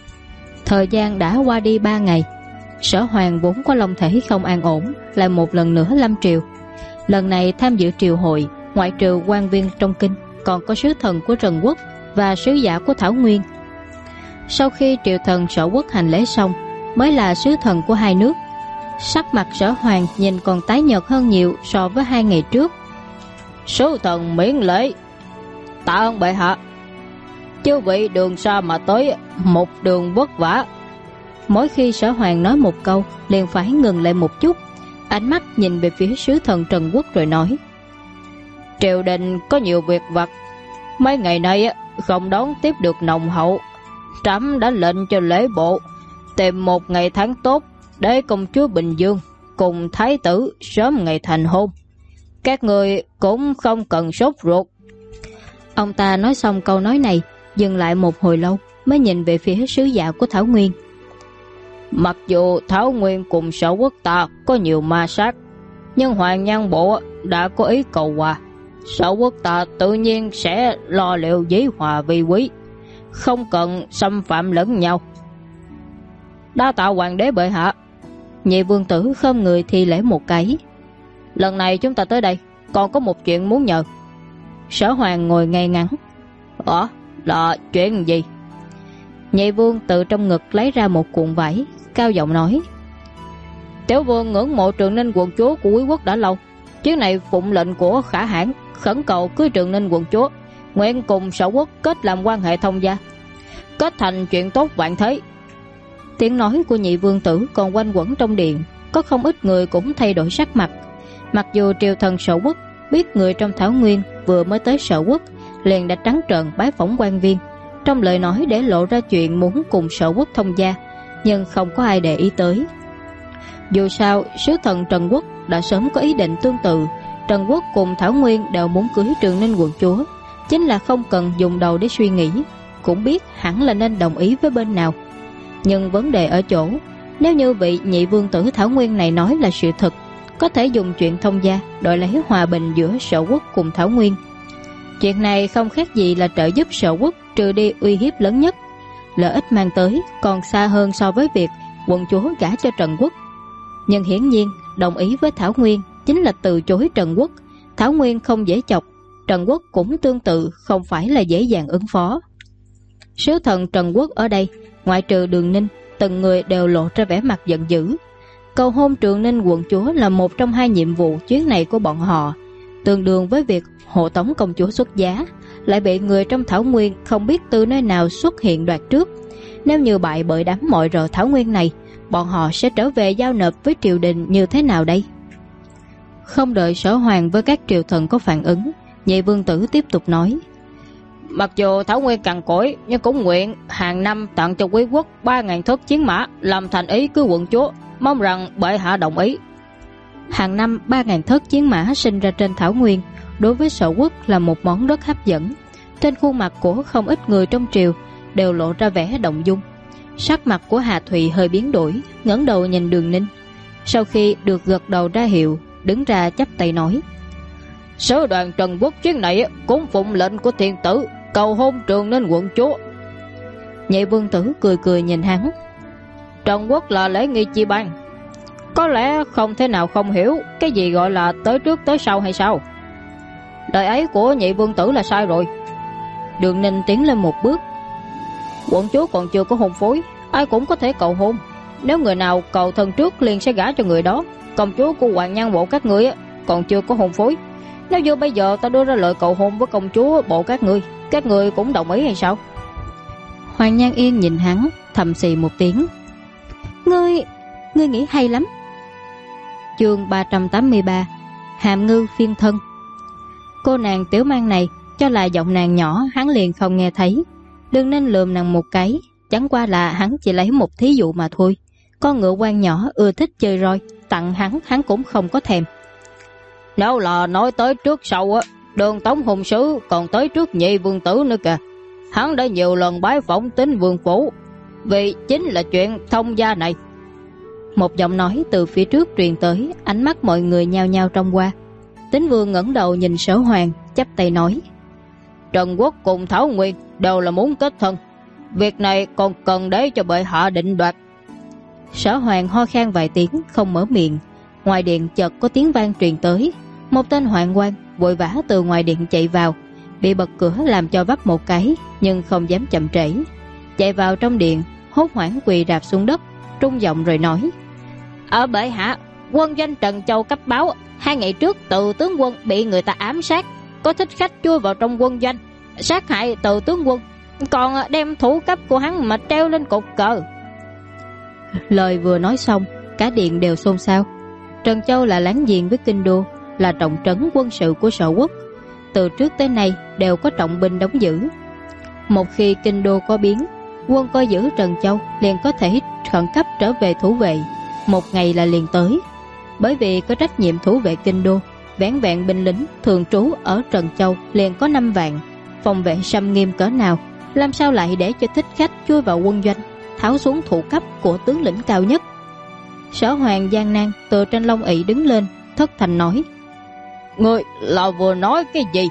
Thời gian đã qua đi 3 ngày. Sở Hoàng vốn có long thể không an ổn, lại một lần nữa lâm triều. Lần này tham dự triều hội, ngoại trừ quan viên trong kinh, còn có sứ thần của Trần Quốc và sứ giả của Thảo Nguyên. Sau khi triều thần Sở Quốc hành lễ xong, mới là sứ thần của hai nước. Sắc mặt Sở Hoàng nhìn còn tái nhợt hơn nhiều so với 2 ngày trước. Sứ thần miễn lễ. Tạ ơn bệ hạ. Chư vị đường xa mà tới, một đường vất vả. Mỗi khi Sở Hoàng nói một câu liền phải ngừng lại một chút, ánh mắt nhìn về phía sứ thần Trần Quốc rồi nói: triều đình có nhiều việc vặt, mấy ngày nay không đón tiếp được nồng hậu. Trẫm đã lệnh cho lễ bộ tìm một ngày tháng tốt để công chúa Bình Dương cùng thái tử sớm ngày thành hôn. Các người cũng không cần sốt ruột. Ông ta nói xong câu nói này, dừng lại một hồi lâu mới nhìn về phía sứ giả của Thảo Nguyên. Mặc dù Thảo Nguyên cùng Sở Quốc ta có nhiều ma sát, nhưng Hoàng Nhan Bộ đã có ý cầu hòa. Sở Quốc ta tự nhiên sẽ lo liệu dĩ hòa vi quý, không cần xâm phạm lẫn nhau. Đa tạ hoàng đế bệ hạ. Nhị vương tử khom người thi lễ một cái. Lần này chúng ta tới đây còn có một chuyện muốn nhờ. Sở Hoàng ngồi ngay ngắn. Là chuyện gì? Nhị vương từ trong ngực lấy ra một cuộn vải, cao giọng nói: Tiểu vương ngưỡng mộ Trường Ninh quận chúa của quý quốc đã lâu. Chuyến này phụng lệnh của Khả Hãn, khẩn cầu cưới Trường Ninh quận chúa, nguyện cùng Sở Quốc kết làm quan hệ thông gia, kết thành chuyện tốt vạn thế. Tiếng nói của nhị vương tử còn quanh quẩn trong điện, có không ít người cũng thay đổi sắc mặt. Mặc dù triều thần Sở Quốc biết người trong Thảo Nguyên vừa mới tới Sở Quốc, liền đã trắng trợn bái phỏng quan viên, trong lời nói để lộ ra chuyện muốn cùng Sở Quốc thông gia, nhưng không có ai để ý tới. Dù sao, sứ thần Trần Quốc đã sớm có ý định tương tự. Trần Quốc cùng Thảo Nguyên đều muốn cưới Trường Ninh quận chúa, chính là không cần dùng đầu để suy nghĩ, cũng biết hẳn là nên đồng ý với bên nào. Nhưng vấn đề ở chỗ, nếu như vị nhị vương tử Thảo Nguyên này nói là sự thật, có thể dùng chuyện thông gia đổi lấy hòa bình giữa Sở Quốc cùng Thảo Nguyên. Chuyện này không khác gì là trợ giúp Sở Quốc trừ đi uy hiếp lớn nhất. Lợi ích mang tới còn xa hơn so với việc quận chúa gả cho Trần Quốc. Nhưng hiển nhiên đồng ý với Thảo Nguyên chính là từ chối Trần Quốc. Thảo Nguyên không dễ chọc, Trần Quốc cũng tương tự không phải là dễ dàng ứng phó. Sứ thần Trần Quốc ở đây, ngoại trừ Đường Ninh, từng người đều lộ ra vẻ mặt giận dữ. Cầu hôn Trường Ninh quận chúa là một trong 2 nhiệm vụ chuyến này của bọn họ, tương đương với việc hộ tống công chúa xuất giá, lại bị người trong Thảo Nguyên không biết từ nơi nào xuất hiện đoạt trước. Nếu như bại bởi đám mọi rợ Thảo Nguyên này, bọn họ sẽ trở về giao nộp với triều đình như thế nào đây? Không đợi Sở Hoàng với các triều thần có phản ứng, nhị vương tử tiếp tục nói: Mặc dù Thảo Nguyên cằn cỗi, nhưng cũng nguyện hàng năm tặng cho quý quốc 3.000 thớt chiến mã làm thành ý của quận chúa, mong rằng bệ hạ đồng ý. Hàng năm 3.000 thớt chiến mã sinh ra trên Thảo Nguyên đối với Sở Quốc là một món rất hấp dẫn. Trên khuôn mặt của không ít người trong triều đều lộ ra vẻ động dung. Sắc mặt của Hà Thụy hơi biến đổi, ngẩng đầu nhìn Đường Ninh. Sau khi được gật đầu ra hiệu, đứng ra chắp tay nói: Sứ đoàn Trần Quốc chuyến này cũng phụng lệnh của thiên tử, cầu hôn Trường Ninh quận chúa. Nhị vương tử cười cười nhìn hắn. Trần Quốc là lễ nghi chi ban, có lẽ không thể nào không hiểu cái gì gọi là tới trước tới sau hay sao? Lời ấy của nhị vương tử là sai rồi. Đường Ninh tiến lên một bước. Quận chúa còn chưa có hôn phối, ai cũng có thể cầu hôn. Nếu người nào cầu thân trước liền sẽ gả cho người đó. Công chúa của Hoàng Nhan bộ các ngươi còn chưa có hôn phối. Nếu như bây giờ ta đưa ra lời cầu hôn với công chúa bộ các ngươi cũng đồng ý hay sao? Hoàng Nhan Yên nhìn hắn, thầm xì một tiếng. Ngươi nghĩ hay lắm. Chương 383 Hàm Ngư phiên thân. Cô nàng tiểu mang này cho là giọng nàng nhỏ, hắn liền không nghe thấy. Đừng nên lườm nàng một cái, chẳng qua là hắn chỉ lấy một thí dụ mà thôi. Con ngựa quan nhỏ ưa thích chơi roi, tặng hắn cũng không có thèm. Nếu là nói tới trước sau á, Đường Tống hùng sứ còn tới trước nhị vương tử nữa kìa. Hắn đã nhiều lần bái phỏng Tín vương phủ, vì chính là chuyện thông gia này. Một giọng nói từ phía trước truyền tới, ánh mắt mọi người nhao nhao trông qua. Tín vương ngẩng đầu nhìn Sở Hoàng, chắp tay nói: Trần Quốc cùng Thảo Nguyên đều là muốn kết thân, việc này còn cần để cho bệ hạ định đoạt. Sở Hoàng ho khan vài tiếng không mở miệng. Ngoài điện chợt có tiếng vang truyền tới. Một tên hoạn quan vội vã từ ngoài điện chạy vào, bị bật cửa làm cho vấp một cái, nhưng không dám chậm trễ. Chạy vào trong điện, hốt hoảng quỳ rạp xuống đất, trung giọng rồi nói: Ở bệ hạ, quân doanh Trần Châu cấp báo 2 ngày trước Từ tướng quân bị người ta ám sát, có thích khách chui vào trong quân doanh, sát hại Từ tướng quân, còn đem thủ cấp của hắn mà treo lên cột cờ. Lời vừa nói xong, cả điện đều xôn xao. Trần Châu là láng giềng với Kinh Đô, là trọng trấn quân sự của Sở Quốc, từ trước tới nay đều có trọng binh đóng giữ. Một khi Kinh Đô có biến, quân coi giữ Trần Châu liền có thể khẩn cấp trở về thủ vệ, một ngày là liền tới. Bởi vì có trách nhiệm thủ vệ Kinh Đô, vẻn vẹn binh lính thường trú ở Trần Châu liền có 5 vạn. Phòng vệ xâm nghiêm cỡ nào, làm sao lại để cho thích khách chui vào quân doanh, tháo xuống thủ cấp của tướng lĩnh cao nhất? Sở Hoàng gian nan từ trên lông ỵ đứng lên, thất thành nói: Ngươi là vừa nói cái gì?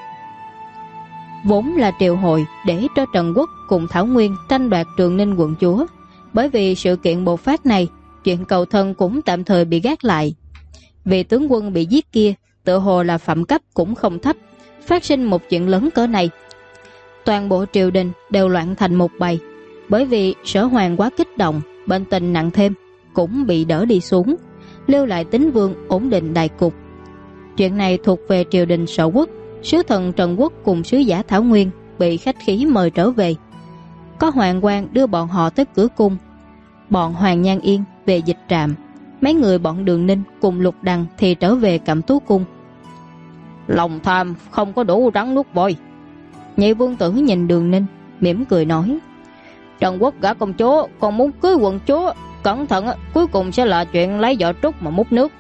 Vốn là triều hội để cho Trần Quốc cùng Thảo Nguyên tranh đoạt Trường Ninh quận chúa. Bởi vì sự kiện bộc phát này, chuyện cầu thân cũng tạm thời bị gác lại. Vì tướng quân bị giết kia tự hồ là phẩm cấp cũng không thấp, phát sinh một chuyện lớn cỡ này, toàn bộ triều đình đều loạn thành một bầy. Bởi vì Sở Hoàng quá kích động, bệnh tình nặng thêm, cũng bị đỡ đi xuống, lưu lại Tín vương ổn định đại cục. Chuyện này thuộc về triều đình Sở Quốc. Sứ thần Trần Quốc cùng sứ giả Thảo Nguyên bị khách khí mời trở về. Có hoàng quan đưa bọn họ tới cửa cung, bọn Hoàng Nhan Yên về dịch trạm, mấy người bọn Đường Ninh cùng Lục Đằng thì trở về Cẩm Tú cung. Lòng tham không có đủ rắn nuốt voi. Nhị vương tử nhìn Đường Ninh mỉm cười nói: Trần Quốc gả công chúa còn muốn cưới quận chúa, cẩn thận cuối cùng sẽ là chuyện lấy vỏ trúc mà múc nước.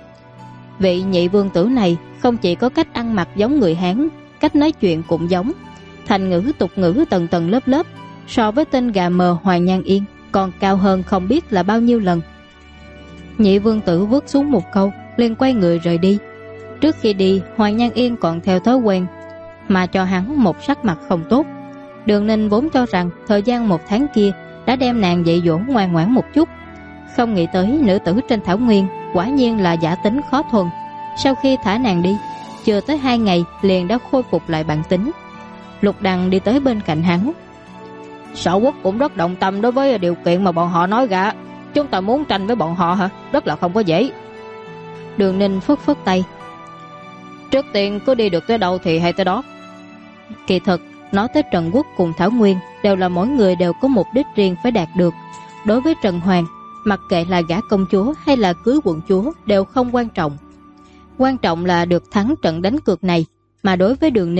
Vị nhị vương tử này không chỉ có cách ăn mặc giống người Hán, cách nói chuyện cũng giống, thành ngữ tục ngữ tầng tầng lớp lớp, so với tên gà mờ Hoàng Nhan Yên còn cao hơn không biết là bao nhiêu lần. Nhị vương tử vứt xuống một câu liền quay người rời đi. Trước khi đi, Hoàng Nhan Yên còn theo thói quen mà cho hắn một sắc mặt không tốt. Đường Ninh vốn cho rằng thời gian 1 tháng kia đã đem nàng dạy dỗ ngoan ngoãn một chút, không nghĩ tới nữ tử trên Thảo Nguyên quả nhiên là giả tính khó thuần. Sau khi thả nàng đi, chưa tới 2 ngày liền đã khôi phục lại bản tính. Lục Đằng đi tới bên cạnh hắn: Sở Quốc cũng rất động tâm đối với điều kiện mà bọn họ nói ra. Chúng ta muốn tranh với bọn họ hả? Rất là không có dễ. Đường Ninh phất phất tay: Trước tiên cứ đi được tới đâu thì hay tới đó. Kỳ thực nói tới Trần Quốc cùng Thảo Nguyên đều là mỗi người đều có mục đích riêng phải đạt được. Đối với Trần Hoàng, mặc kệ là gả công chúa hay là cưới quận chúa đều không quan trọng. Quan trọng là được thắng trận đánh cược này. Mà đối với Đường Ninh,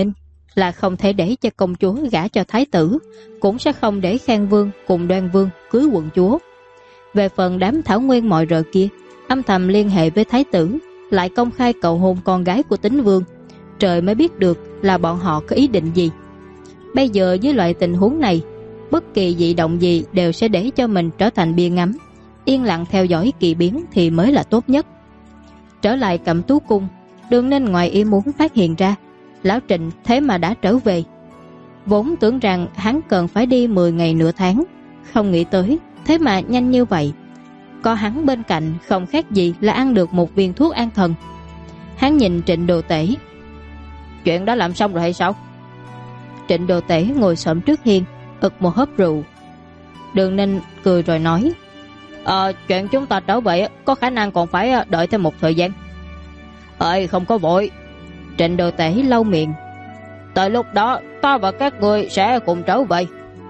là không thể để cho công chúa gả cho thái tử, cũng sẽ không để Khang Vương cùng Đoan Vương cưới quận chúa. Về phần đám thảo nguyên mọi rợ kia, âm thầm liên hệ với thái tử, lại công khai cầu hôn con gái của Tín Vương, trời mới biết được là bọn họ có ý định gì. Bây giờ với loại tình huống này, bất kỳ dị động gì đều sẽ để cho mình trở thành bia ngắm, yên lặng theo dõi kỳ biến thì mới là tốt nhất. Trở lại Cẩm Tú Cung, Đường Ninh ngoài ý muốn phát hiện ra Lão Trịnh thế mà đã trở về. Vốn tưởng rằng hắn cần phải đi 10 ngày nửa tháng, không nghĩ tới thế mà nhanh như vậy. Có hắn bên cạnh không khác gì là ăn được một viên thuốc an thần. Hắn nhìn Trịnh Đồ Tể. Chuyện đã làm xong rồi hay sao? Trịnh Đồ Tể ngồi xổm trước hiên, ực một hớp rượu. Đường Ninh cười rồi nói, chuyện chúng ta trở về có khả năng còn phải đợi thêm một thời gian. Không có vội. Trịnh Đồ Tể lau miệng. Tới lúc đó ta và các người sẽ cùng trở về.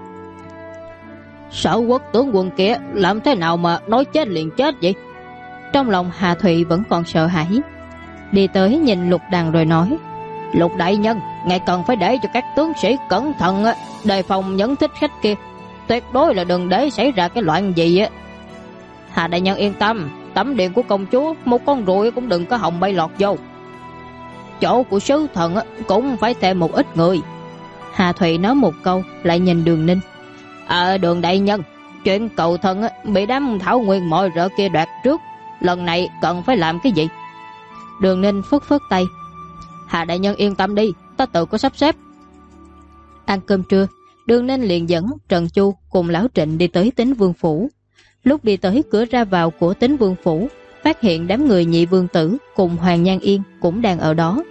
Sở Quốc tướng quân kia làm thế nào mà nói chết liền chết vậy? Trong lòng Hà Thụy vẫn còn sợ hãi. Đi tới nhìn Lục Đằng rồi nói, Lục đại nhân, ngài cần phải để cho các tướng sĩ cẩn thận, đề phòng những thích khách kia, tuyệt đối là đừng để xảy ra cái loạn gì á. Hà đại nhân yên tâm, tẩm điện của công chúa một con ruồi cũng đừng có hòng bay lọt vô. Chỗ của sứ thần cũng phải thêm một ít người. Hà Thụy nói một câu lại nhìn Đường Ninh. Đường đại nhân, chuyện cầu thần bị đám thảo nguyên mọi rợ kia đoạt trước, lần này cần phải làm cái gì? Đường Ninh phất phất tay. Hà đại nhân yên tâm đi, ta tự có sắp xếp. Ăn cơm trưa, Đường Ninh liền dẫn Trần Chu cùng Lão Trịnh đi tới Tín Vương phủ. Lúc đi tới cửa ra vào của Tín Vương phủ, phát hiện đám người Nhị Vương tử cùng Hoàng Nhan Yên cũng đang ở đó.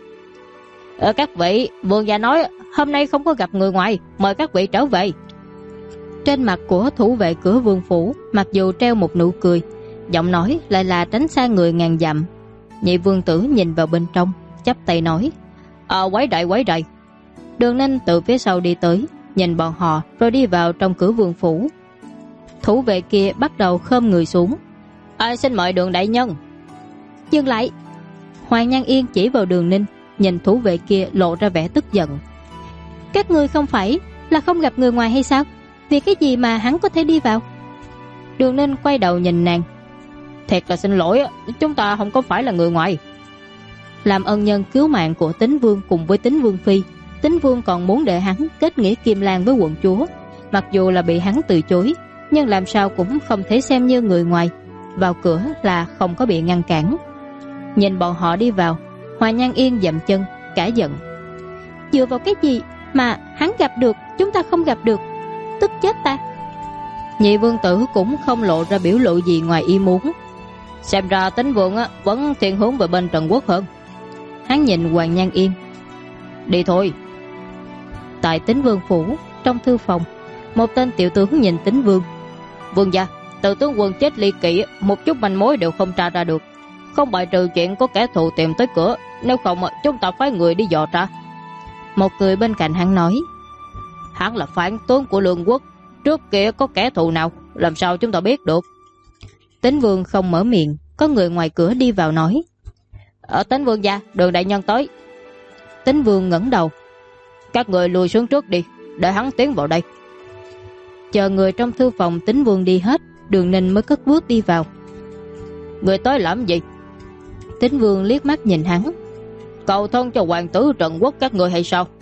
Các vị, vương gia nói hôm nay không có gặp người ngoài, mời các vị trở về. Trên mặt của thủ vệ cửa vương phủ mặc dù treo một nụ cười, giọng nói lại là tránh xa người ngàn dặm. Nhị Vương tử nhìn vào bên trong, chắp tay nói, quấy rầy. Đường Ninh từ phía sau đi tới, nhìn bọn họ rồi đi vào trong cửa vương phủ. Thủ vệ kia bắt đầu khom người xuống. Xin mời Đường đại nhân. Dừng lại. Hoàng Nhan Yên chỉ vào Đường Ninh, nhìn thủ vệ kia lộ ra vẻ tức giận. Các ngươi không phải là không gặp người ngoài hay sao? Vì cái gì mà hắn có thể đi vào? Đường Ninh quay đầu nhìn nàng. Thiệt là xin lỗi, chúng ta không có phải là người ngoài. Làm ân nhân cứu mạng của Tín Vương cùng với Tín Vương phi, Tín Vương còn muốn để hắn kết nghĩa kim lan với quận chúa. Mặc dù là bị hắn từ chối, nhưng làm sao cũng không thể xem như người ngoài. Vào cửa là không có bị ngăn cản. Nhìn bọn họ đi vào, Hoàng Nhan Yên dậm chân, cả giận. Dựa vào cái gì mà hắn gặp được, chúng ta không gặp được? Tức chết ta. Nhị Vương tử cũng không lộ ra biểu lộ gì ngoài ý muốn. Xem ra Tín Vương vẫn thiên hướng về bên Trần Quốc hơn. Hắn nhìn Hoàng Nhan Yên. Đi thôi. Tại Tín Vương phủ, trong thư phòng, một tên tiểu tướng nhìn Tín Vương. Vương gia, từ tướng quân chết ly kỳ, một chút manh mối đều không tra ra được, không bài trừ chuyện có kẻ thù tìm tới cửa, nếu không chúng ta phái người đi dò tra. Một người bên cạnh hắn nói, hắn là phản tướng của Lương Quốc, trước kia có kẻ thù nào, làm sao chúng ta biết được? Tín Vương không mở miệng, có người ngoài cửa đi vào nói, Tín Vương gia, Đường đại nhân tới. Tín Vương ngẩng đầu, các người lùi xuống trước đi, để hắn tiến vào đây. Chờ người trong thư phòng Tín Vương đi hết, Đường Ninh mới cất bước đi vào. Người tới làm gì? Tín Vương liếc mắt nhìn hắn. Cầu thân cho hoàng tử Trần Quốc các người hay sao?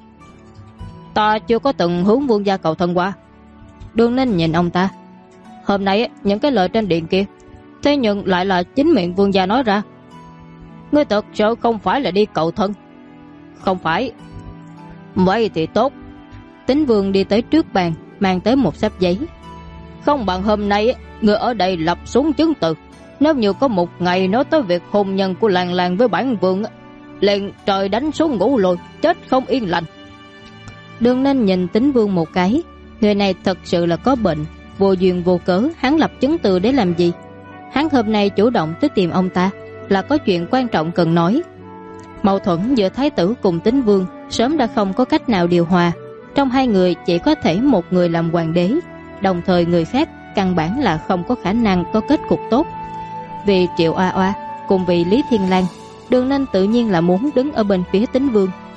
Ta chưa có từng hướng vương gia cầu thân qua. Đường Ninh nhìn ông ta. Hôm nay những cái lời trên điện kia, thế nhưng lại là chính miệng vương gia nói ra. Ngươi thật sự không phải là đi cầu thân? Không phải. Vậy thì tốt. Tín Vương đi tới trước bàn, mang tới một xấp giấy. Không bằng hôm nay người ở đây lập xuống chứng từ, nếu như có một ngày nói tới việc hôn nhân của Lan Lan với bản vương, liền trời đánh xuống ngủ lùi, chết không yên lành. Đường Ninh nhìn Tín Vương một cái, người này thật sự là có bệnh, vô duyên vô cớ hắn lập chứng từ để làm gì? Hắn hôm nay chủ động tới tìm ông ta là có chuyện quan trọng cần nói. Mâu thuẫn giữa thái tử cùng Tín Vương sớm đã không có cách nào điều hòa, trong hai người chỉ có thể một người làm hoàng đế, đồng thời người khác căn bản là không có khả năng có kết cục tốt. Vì Triệu Oa Oa cùng vì Lý Thiên Lang, Đường Ninh tự nhiên là muốn đứng ở bên phía Tín Vương.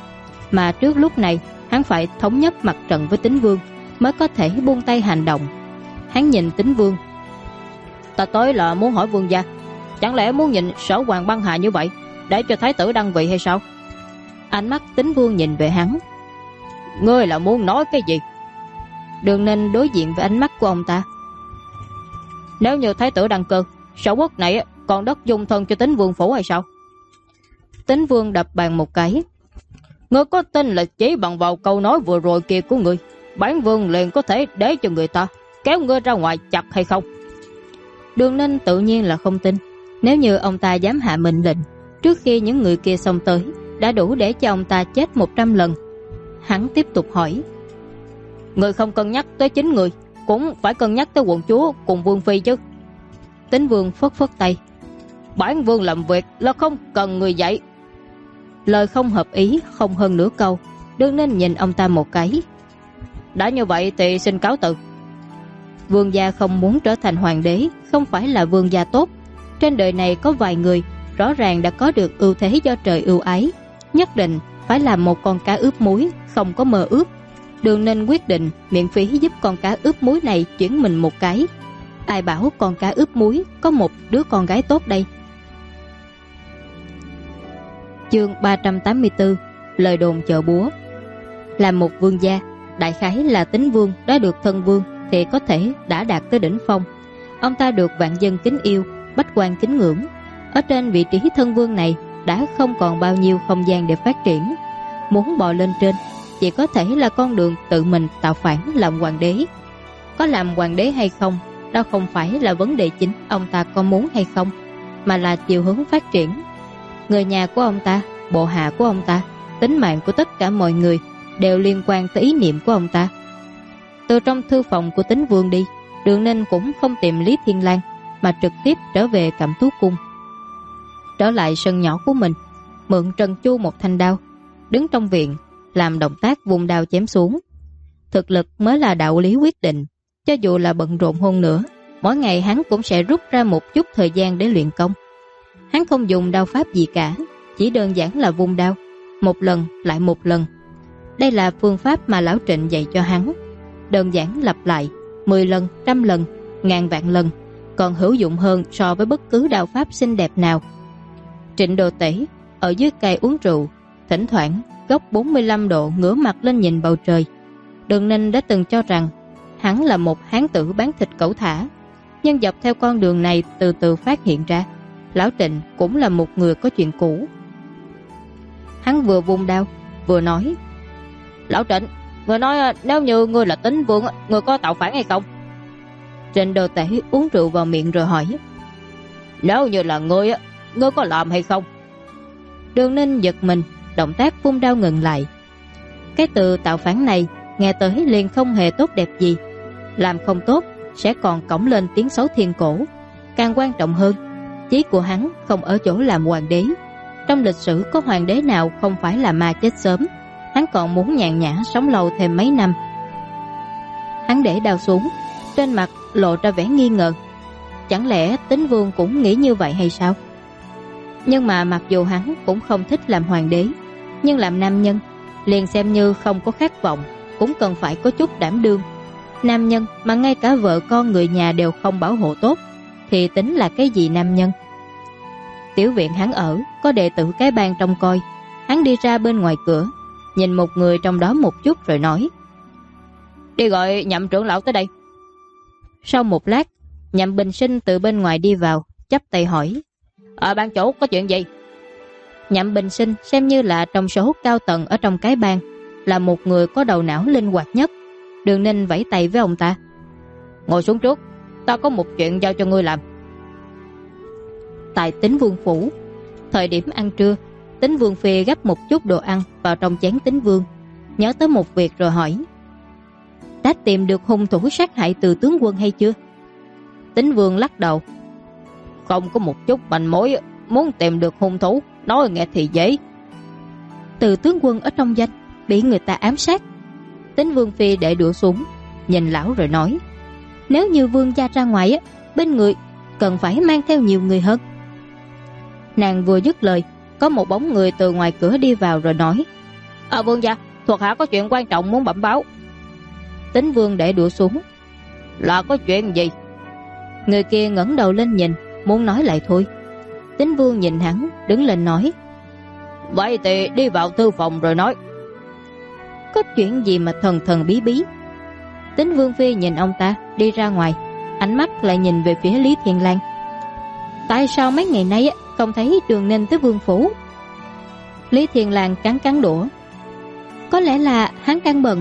mà trước lúc này hắn phải thống nhất mặt trận với Tín Vương mới có thể buông tay hành động. Hắn nhìn Tín Vương. Ta tới là muốn hỏi vương gia, chẳng lẽ muốn nhìn Sở Hoàng băng hà như vậy để cho thái tử đăng vị hay sao? Ánh mắt Tín Vương nhìn về hắn. Ngươi là muốn nói cái gì? Đường Ninh đối diện với ánh mắt của ông ta. Nếu như thái tử đăng cơ, Sở Quốc này còn đất dung thân cho Tín Vương phủ hay sao? Tín Vương đập bàn một cái. Ngươi có tin là chỉ bằng vào câu nói vừa rồi kia của ngươi, bản vương liền có thể để cho người ta kéo ngươi ra ngoài chặt hay không? Đường Ninh tự nhiên là không tin. Nếu như ông ta dám hạ mệnh lệnh trước khi những người kia xông tới, đã đủ để cho ông ta chết 100 lần. Hắn tiếp tục hỏi. Người không cân nhắc tới chính người, cũng phải cân nhắc tới quận chúa cùng vương phi chứ. Tín Vương phất phất tay. Bản vương làm việc là không cần người dạy. Lời không hợp ý không hơn nửa câu. Đường Ninh nhìn ông ta một cái. Đã như vậy thì xin cáo từ. Vương gia không muốn trở thành hoàng đế không phải là vương gia tốt. Trên đời này có vài người rõ ràng đã có được ưu thế do trời ưu ái, nhất định phải làm một con cá ướp muối, không có mơ ước. Đường Ninh quyết định miễn phí giúp con cá ướp muối này chuyển mình một cái. Ai bảo con cá ướp muối có một đứa con gái tốt đây. Chương 384. Lời đồn chợ búa. Làm một vương gia, đại khái là Tín Vương đã được thân vương thì có thể đã đạt tới đỉnh phong. Ông ta được vạn dân kính yêu, bách quan kính ngưỡng. Ở trên vị trí thân vương này đã không còn bao nhiêu không gian để phát triển. Muốn bò lên trên chỉ có thể là con đường tự mình tạo phản làm hoàng đế. Có làm hoàng đế hay không, đó không phải là vấn đề chính ông ta có muốn hay không, mà là chiều hướng phát triển. Người nhà của ông ta, bộ hạ của ông ta, tính mạng của tất cả mọi người đều liên quan tới ý niệm của ông ta. Từ trong thư phòng của Tín Vương đi, Đường Ninh cũng không tìm Lý Thiên Lang mà trực tiếp trở về Cẩm Tú Cung. Trở lại sân nhỏ của mình, mượn Trần Chu một thanh đao, đứng trong viện làm động tác vùng đao chém xuống. Thực lực mới là đạo lý quyết định. Cho dù là bận rộn hơn nữa, mỗi ngày hắn cũng sẽ rút ra một chút thời gian để luyện công. Hắn không dùng đao pháp gì cả, chỉ đơn giản là vung đao, một lần lại một lần. Đây là phương pháp mà Lão Trịnh dạy cho hắn. Đơn giản lặp lại 10 lần, 100 lần, ngàn vạn lần, còn hữu dụng hơn so với bất cứ đao pháp xinh đẹp nào. Trịnh Đồ Tể ở dưới cây uống rượu, thỉnh thoảng góc 45 độ ngửa mặt lên nhìn bầu trời. Đường Ninh đã từng cho rằng hắn là một hán tử bán thịt cẩu thả, nhưng dọc theo con đường này từ từ phát hiện ra Lão Trịnh cũng là một người có chuyện cũ. Hắn vừa vung đao vừa nói. Lão Trịnh, người nói nếu như ngươi là Tín Vương, ngươi có tạo phản hay không? Trịnh Đồ Tể uống rượu vào miệng rồi hỏi. Nếu như là ngươi có làm hay không? Đường Ninh giật mình, động tác vung đao ngừng lại. Cái từ tạo phản này nghe tới liền không hề tốt đẹp gì. Làm không tốt sẽ còn cõng lên tiếng xấu thiên cổ. Càng quan trọng hơn, chí của hắn không ở chỗ làm hoàng đế. Trong lịch sử có hoàng đế nào không phải là ma chết sớm. Hắn còn muốn nhàn nhã sống lâu thêm mấy năm. Hắn để đao xuống, trên mặt lộ ra vẻ nghi ngờ. Chẳng lẽ Tín Vương cũng nghĩ như vậy hay sao? Nhưng mà mặc dù hắn cũng không thích làm hoàng đế, nhưng làm nam nhân, liền xem như không có khát vọng, cũng cần phải có chút đảm đương. Nam nhân mà ngay cả vợ con người nhà đều không bảo hộ tốt, thì tính là cái gì nam nhân? Tiểu viện hắn ở, có đệ tử cái bang trông coi. Hắn đi ra bên ngoài cửa, nhìn một người trong đó một chút rồi nói. Đi gọi Nhậm trưởng lão tới đây. Sau một lát, Nhậm Bình Sinh từ bên ngoài đi vào, chắp tay hỏi. Ban chủ có chuyện gì? Nhậm Bình Sinh xem như là trong số cao tầng ở trong cái bang, là một người có đầu não linh hoạt nhất. Đường Ninh vẫy tay với ông ta. Ngồi xuống trước, ta có một chuyện giao cho ngươi làm. Tại Tín Vương phủ, thời điểm ăn trưa, Tín Vương phi gấp một chút đồ ăn vào trong chén Tín Vương, nhớ tới một việc rồi hỏi. Đã tìm được hung thủ sát hại Từ tướng quân hay chưa? Tín Vương lắc đầu. Không có một chút manh mối. Muốn tìm được hung thủ, nói nghe thì dễ. Từ tướng quân ở trong doanh bị người ta ám sát. Tín Vương phi để đũa xuống, nhìn lão rồi nói. Nếu như vương gia ra ngoài bên người cần phải mang theo nhiều người hơn. Nàng vừa dứt lời, có một bóng người từ ngoài cửa đi vào rồi nói. Vương gia, thuộc hạ có chuyện quan trọng muốn bẩm báo. Tín Vương để đũa xuống. Là có chuyện gì? Người kia ngẩng đầu lên nhìn, muốn nói lại thôi. Tín Vương nhìn hắn, đứng lên nói. Vậy thì đi vào thư phòng rồi nói. Có chuyện gì mà thần thần bí bí? Tín Vương phi nhìn ông ta đi ra ngoài, ánh mắt lại nhìn về phía Lý Thiên Lang. Tại sao mấy ngày nay không thấy Đường Ninh tới vương phủ? Lý Thiên Lang cắn đũa. Có lẽ là hắn đang bận.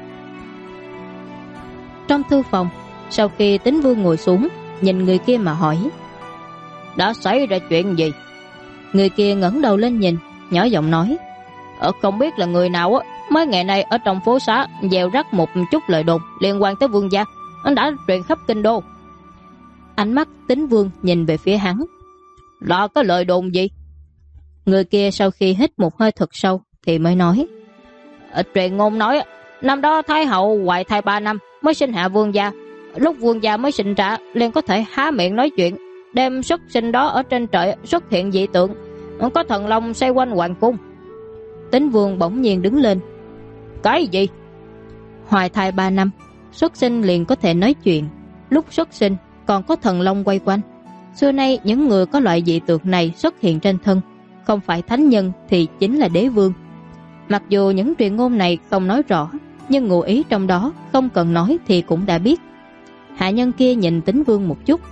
Trong thư phòng, sau khi Tín Vương ngồi xuống, nhìn người kia mà hỏi. Đã xảy ra chuyện gì? Người kia ngẩng đầu lên nhìn, nhỏ giọng nói. Không biết là người nào mấy ngày nay ở trong phố xá gieo rắc một chút lời đồn liên quan tới vương gia, hắn đã truyền khắp kinh đô. Ánh mắt Tín Vương nhìn về phía hắn. Là có lời đồn gì? Người kia sau khi hít một hơi thật sâu thì mới nói. Truyền ngôn nói năm đó Thái hậu hoài thai 3 năm mới sinh hạ vương gia. Lúc vương gia mới sinh ra liền có thể há miệng nói chuyện. Đêm xuất sinh đó ở trên trời xuất hiện dị tượng, có thần long xoay quanh hoàng cung. Tín Vương bỗng nhiên đứng lên. Cái gì? Hoài thai 3 năm, xuất sinh liền có thể nói chuyện. Lúc xuất sinh còn có thần long quay quanh. Xưa nay những người có loại dị tượng này xuất hiện trên thân, không phải thánh nhân thì chính là đế vương. Mặc dù những truyền ngôn này không nói rõ, nhưng ngụ ý trong đó không cần nói thì cũng đã biết. Hạ nhân kia nhìn Tín Vương một chút.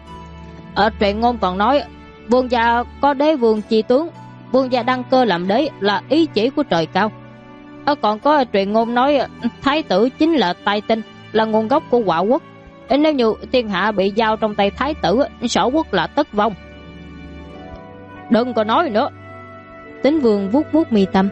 Ở truyền ngôn còn nói vương gia có đế vương chi tướng, vương gia đăng cơ làm đế là ý chỉ của trời cao. Còn có truyền ngôn nói thái tử chính là tài tinh, là nguồn gốc của Hỏa quốc. Nếu như thiên hạ bị giao trong tay thái tử, Sở quốc là tất vong. Đừng có nói nữa. Tín Vương vuốt vuốt mi tâm.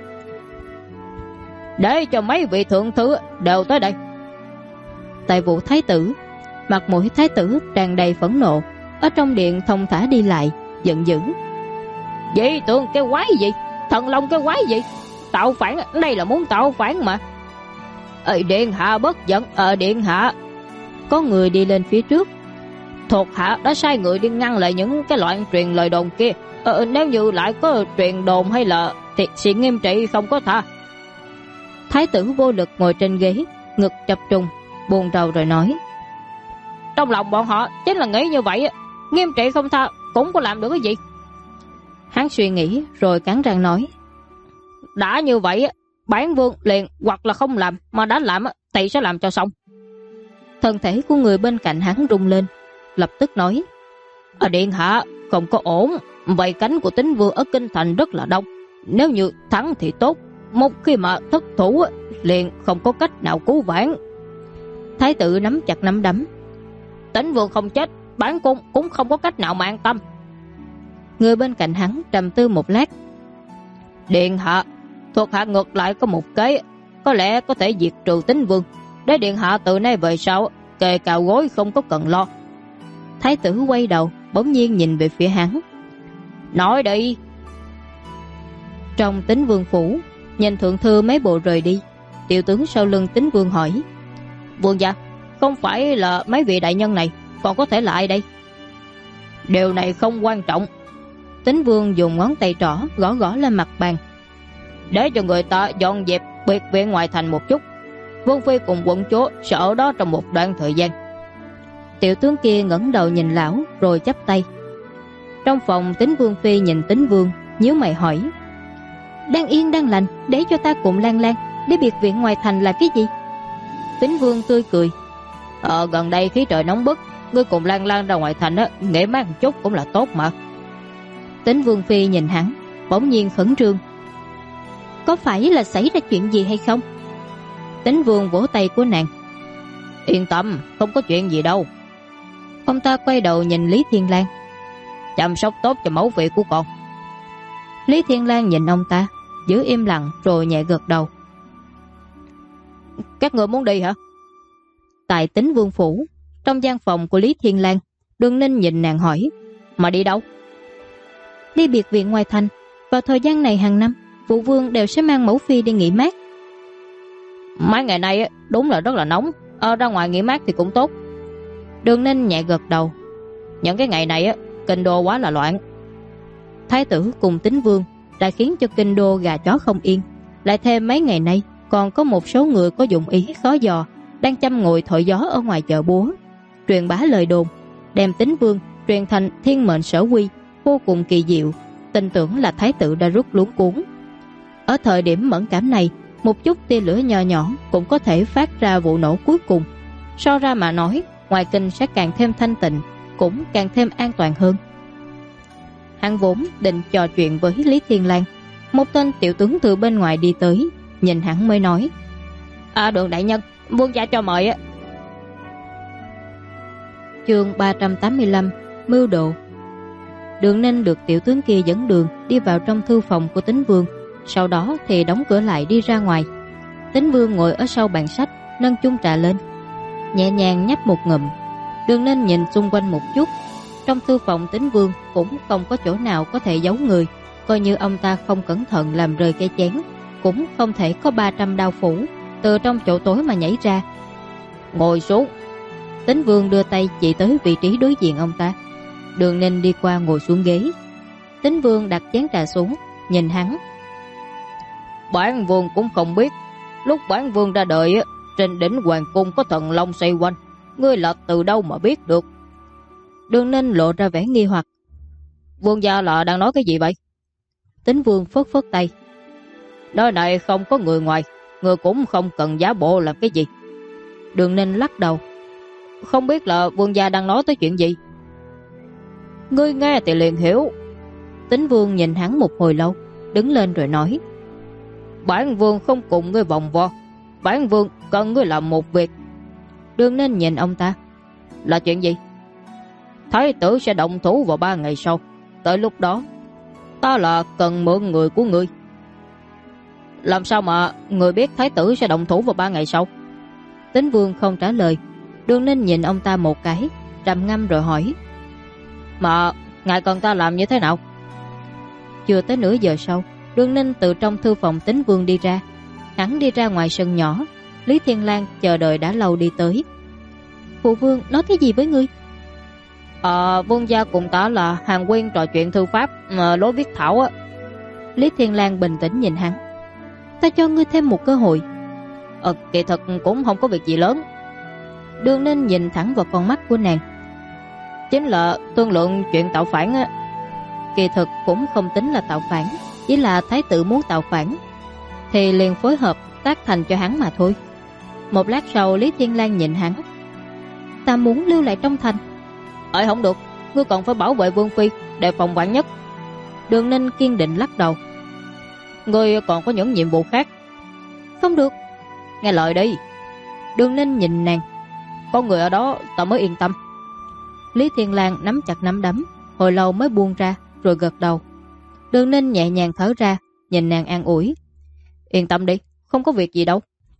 Để cho mấy vị thượng thư đều tới đây. Tại vụ thái tử, mặt mũi thái tử tràn đầy phẫn nộ, ở trong điện thông thả đi lại, giận dữ. Dị tượng cái quái gì? Thần long cái quái gì? Tạo phản, đây là muốn tạo phản mà. Điện hạ bất giận. Điện hạ. Có người đi lên phía trước. Thuộc hạ đã sai người đi ngăn lại những cái loạn truyền lời đồn kia. Nếu như lại có truyền đồn hay là thì xin nghiêm trị không có tha. Thái tử vô lực ngồi trên ghế, ngực chập trùng, buồn rầu rồi nói. Trong lòng bọn họ chính là nghĩ như vậy, nghiêm trị không tha cũng có làm được cái gì. Hắn suy nghĩ rồi cắn răng nói. Đã như vậy, bản vương liền hoặc là không làm, mà đã làm thì sẽ làm cho xong. Thân thể của người bên cạnh hắn rung lên, lập tức nói. Điện hạ, không có ổn. Vậy cánh của Tín Vương ở kinh thành rất là đông. Nếu như thắng thì tốt, một khi mà thất thủ liền không có cách nào cứu vãn. Thái tử nắm chặt nắm đấm. Tín Vương không chết, bản cung cũng không có cách nào mà an tâm. Người bên cạnh hắn trầm tư một lát. Điện hạ, thuộc hạ ngược lại có một kế, có lẽ có thể diệt trừ Tín Vương, để điện hạ từ nay về sau kề cào gối không có cần lo. Thái tử quay đầu bỗng nhiên nhìn về phía hắn. Nói đi. Trong Tín Vương phủ, nhìn thượng thư mấy bộ rời đi, tiểu tướng sau lưng Tín Vương hỏi. Vương gia, không phải là mấy vị đại nhân này, còn có thể là ai đây? Điều này không quan trọng. Tín Vương dùng ngón tay trỏ gõ gõ lên mặt bàn. Để cho người ta dọn dẹp biệt viện ngoài thành một chút. Vương phi cùng quận chúa sẽ ở đó trong một đoạn thời gian. Tiểu tướng kia ngẩng đầu nhìn lão rồi chắp tay. Trong phòng, Tín Vương phi nhìn Tín Vương, nhíu mày hỏi. Đang yên đang lành, để cho ta cùng Lan Lan để biệt viện ngoài thành là cái gì? Tín Vương tươi cười. Gần đây khí trời nóng bức, ngươi cùng Lan Lan ra ngoài thành nghỉ mát một chút cũng là tốt mà. Tín Vương phi nhìn hắn, bỗng nhiên khẩn trương. Có phải là xảy ra chuyện gì hay không? Tín Vương vỗ tay của nàng. Yên tâm, không có chuyện gì đâu. Ông ta quay đầu nhìn Lý Thiên Lang. Chăm sóc tốt cho mẫu vị của con. Lý Thiên Lang nhìn ông ta, giữ im lặng rồi nhẹ gật đầu. Các người muốn đi hả? Tại Tín Vương phủ, trong gian phòng của Lý Thiên Lang, Đường Ninh nhìn nàng hỏi. Mà đi đâu? Đi biệt viện ngoài thành. Vào thời gian này hàng năm, phụ vương đều sẽ mang mẫu phi đi nghỉ mát. Mấy ngày nay đúng là rất là nóng, ra ngoài nghỉ mát thì cũng tốt. Đường Ninh nhẹ gật đầu. Những cái ngày này kinh đô quá là loạn. Thái tử cùng Tín Vương đã khiến cho kinh đô gà chó không yên. Lại thêm mấy ngày nay còn có một số người có dụng ý khó dò đang chăm ngồi thổi gió ở ngoài chợ búa, truyền bá lời đồn, đem Tín Vương truyền thành thiên mệnh sở quy, vô cùng kỳ diệu, tin tưởng là thái tử đã rút luống cuốn. Ở thời điểm mẫn cảm này, một chút tia lửa nho nhỏ cũng có thể phát ra vụ nổ cuối cùng. So ra mà nói, ngoài kinh sẽ càng thêm thanh tịnh, cũng càng thêm an toàn hơn. Hắn vốn định trò chuyện với Lý Thiên Lang, một tên tiểu tướng từ bên ngoài đi tới, nhìn hắn mới nói: Đường đại nhân, vương gia cho mời á. Chương 385: Mưu độ. Đường Ninh được tiểu tướng kia dẫn đường đi vào trong thư phòng của Tín Vương, sau đó thì đóng cửa lại đi ra ngoài. Tín Vương ngồi ở sau bàn sách, nâng chung trà lên, nhẹ nhàng nhấp một ngụm. Đường Ninh nhìn xung quanh một chút. Trong thư phòng Tín Vương cũng không có chỗ nào có thể giấu người, coi như ông ta không cẩn thận làm rơi cái chén, cũng không thể có 300 đao phủ từ trong chỗ tối mà nhảy ra. Ngồi xuống. Tín Vương đưa tay chỉ tới vị trí đối diện ông ta. Đường Ninh đi qua ngồi xuống ghế. Tín Vương đặt chén trà xuống, nhìn hắn. Bản vương cũng không biết, lúc bản vương ra đời trên đỉnh hoàng cung có thần long xoay quanh, ngươi là từ đâu mà biết được? Đường Ninh lộ ra vẻ nghi hoặc. Vương gia là đang nói cái gì vậy? Tín Vương phất phất tay. Nơi này không có người ngoài, người cũng không cần giả bộ làm cái gì. Đường Ninh lắc đầu. Không biết là vương gia đang nói tới chuyện gì? Ngươi nghe thì liền hiểu. Tín Vương nhìn hắn một hồi lâu, đứng lên rồi nói: Bản vương không cùng ngươi vòng vo, bản vương cần ngươi làm một việc. Đường Ninh nhìn ông ta. Là chuyện gì? Thái tử sẽ động thủ vào 3 ngày sau. Tới lúc đó ta là cần mượn người của ngươi. Làm sao mà người biết thái tử sẽ động thủ vào 3 ngày sau? Tín Vương không trả lời. Đường Ninh nhìn ông ta một cái, trầm ngâm rồi hỏi: Mà ngài cần ta làm như thế nào? Chưa tới nửa giờ sau, Đường Ninh từ trong thư phòng Tín Vương đi ra. Hắn đi ra ngoài sân nhỏ. Lý Thiên Lang chờ đợi đã lâu đi tới. Phụ vương nói cái gì với ngươi? Vương gia cùng ta là hàng quyên trò chuyện thư pháp lối viết thảo á. Lý Thiên Lang bình tĩnh nhìn hắn. Ta cho ngươi thêm một cơ hội. Kỳ thật cũng không có việc gì lớn. Đường Ninh nhìn thẳng vào con mắt của nàng. Chính là thương lượng chuyện tạo phản á. Kỳ thực cũng không tính là tạo phản, chỉ là thái tử muốn tạo phản thì liền phối hợp tác thành cho hắn mà thôi. Một lát sau, Lý Thiên Lang nhìn hắn. Ta muốn lưu lại trong thành. Không được, ngươi còn phải bảo vệ vương phi, đề phòng vạn nhất. Đường Ninh kiên định lắc đầu. Ngươi còn có những nhiệm vụ khác. Không được. Nghe lời đi. Đường Ninh nhìn nàng. Có người ở đó ta mới yên tâm. Lý Thiên Lang nắm chặt nắm đấm, hồi lâu mới buông ra, rồi gật đầu. Đường Ninh nhẹ nhàng thở ra, nhìn nàng an ủi. Yên tâm đi, không có việc gì đâu.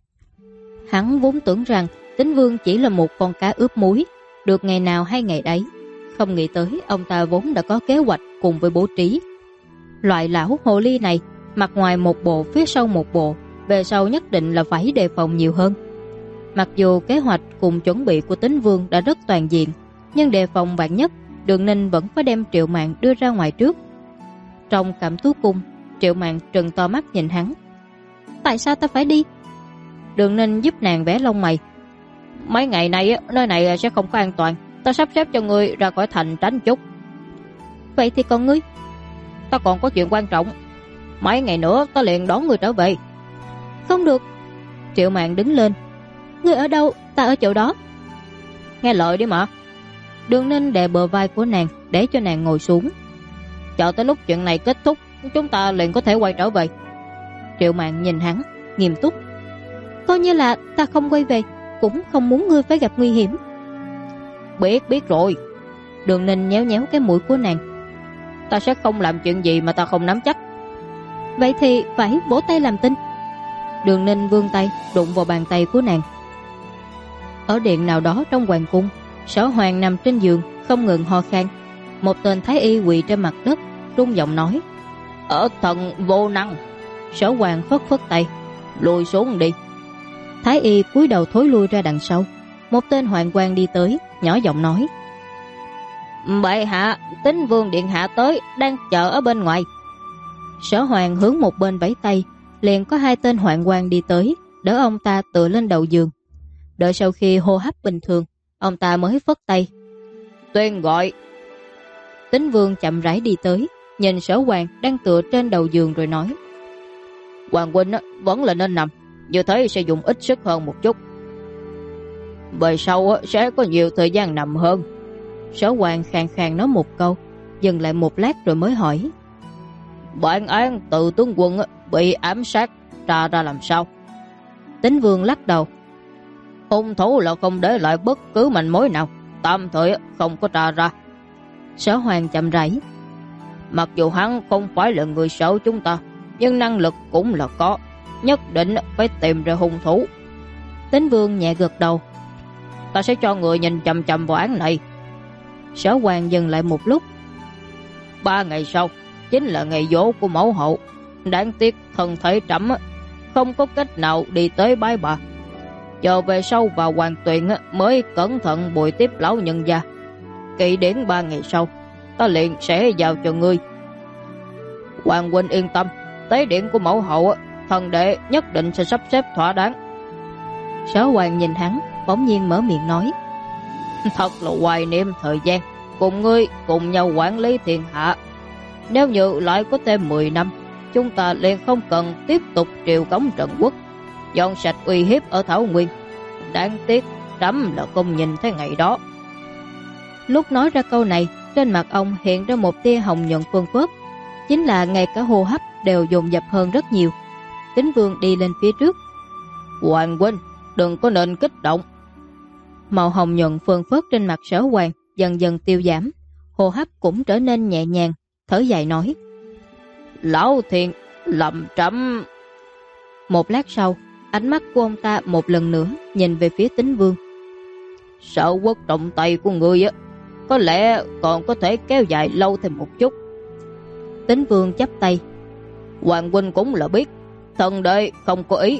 Hắn vốn tưởng rằng Tín Vương chỉ là một con cá ướp muối, được ngày nào hay ngày đấy. Không nghĩ tới ông ta vốn đã có kế hoạch cùng với bố trí. Loại lão hồ ly này, mặt ngoài một bộ phía sau một bộ, về sau nhất định là phải đề phòng nhiều hơn. Mặc dù kế hoạch cùng chuẩn bị của Tín Vương đã rất toàn diện, nhưng đề phòng vạn nhất, Đường Ninh vẫn phải đem Triệu Mạn đưa ra ngoài trước. Trong Cẩm Tú Cung, Triệu Mạn trừng to mắt nhìn hắn. Tại sao ta phải đi? Đường Ninh giúp nàng vẽ lông mày. Mấy ngày nay nơi này sẽ không có an toàn, ta sắp xếp cho ngươi ra khỏi thành tránh chút. Vậy thì còn ngươi? Ta còn có chuyện quan trọng. Mấy ngày nữa ta liền đón ngươi trở về. Không được. Triệu Mạn đứng lên. Ngươi ở đâu, ta ở chỗ đó. Nghe lời đi mà. Đường Ninh đè bờ vai của nàng để cho nàng ngồi xuống. Chờ tới lúc chuyện này kết thúc, chúng ta liền có thể quay trở về. Triệu Mạn nhìn hắn, nghiêm túc. Coi như là ta không quay về, cũng không muốn ngươi phải gặp nguy hiểm. Biết rồi. Đường Ninh nhéo nhéo cái mũi của nàng. Ta sẽ không làm chuyện gì mà ta không nắm chắc. Vậy thì phải vỗ tay làm tin. Đường Ninh vươn tay đụng vào bàn tay của nàng. Ở điện nào đó trong hoàng cung, Sở Hoàng nằm trên giường không ngừng ho khan. Một tên thái y quỳ trên mặt đất, run giọng nói. Ở thần vô năng. Sở Hoàng phất phất tay. Lùi xuống đi. Thái y cúi đầu thối lui ra đằng sau. Một tên hoàng quan đi tới, nhỏ giọng nói. Bệ hạ, Tín Vương điện hạ tới, đang chờ ở bên ngoài. Sở Hoàng hướng một bên vẫy tay, liền có 2 tên hoạn quan đi tới, đỡ ông ta tựa lên đầu giường. Đợi sau khi hô hấp bình thường, ông ta mới phất tay. Tuyên gọi. Tín Vương chậm rãi đi tới, nhìn Sở Hoàng đang tựa trên đầu giường rồi nói: Hoàng huynh vẫn là nên nằm, như thế sẽ dùng ít sức hơn một chút. Về sau sẽ có nhiều thời gian nằm hơn. Sở Hoàng khàn khàn nói một câu, dừng lại một lát rồi mới hỏi: Bản án từ tướng quân bị ám sát tra ra làm sao? Tín Vương lắc đầu: Hung thủ là không để lại bất cứ manh mối nào, tạm thời không có tra ra. Sở Hoàng chậm rãi: Mặc dù hắn không phải là người xấu chúng ta, nhưng năng lực cũng là có, nhất định phải tìm ra hung thủ. Tín Vương nhẹ gật đầu: Ta sẽ cho người nhìn chằm chằm vụ án này. Sở Hoàng dừng lại một lúc: 3 ngày sau chính là ngày giỗ của mẫu hậu. Đáng tiếc thân thể trẫm không có cách nào đi tới bái bà. Chờ về sau vào hoàng tuyển mới cẩn thận bồi tiếp lão nhân gia. Kỵ đến 3 ngày sau, ta liền sẽ giao cho ngươi. Hoàng huynh yên tâm, tế điện của mẫu hậu thần đệ nhất định sẽ sắp xếp thỏa đáng. Sở Hoàng nhìn hắn, bỗng nhiên mở miệng nói: Thật là hoài niệm thời gian cùng ngươi cùng nhau quản lý thiên hạ. Nếu như lại có thêm 10 năm, chúng ta liền không cần tiếp tục triều cống Trần Quốc, dọn sạch uy hiếp ở Thảo Nguyên. Đáng tiếc trẫm là không nhìn thấy ngày đó. Lúc nói ra câu này, trên mặt ông hiện ra một tia hồng nhuận phơn phớt, chính là ngay cả hô hấp đều dồn dập hơn rất nhiều. Tín Vương đi lên phía trước: Hoàng huynh, đừng có nên kích động. Màu hồng nhuận phơn phớt trên mặt Sở Hoàng dần dần tiêu giảm, hô hấp cũng trở nên nhẹ nhàng, thở dài nói: Lão Thiên lầm trẫm. Một lát sau, ánh mắt của ông ta một lần nữa nhìn về phía Tín Vương: Sở quốc trọng tay của ngươi có lẽ còn có thể kéo dài lâu thêm một chút. Tín Vương chắp tay: Hoàng huynh cũng là biết, thần đệ không có ý.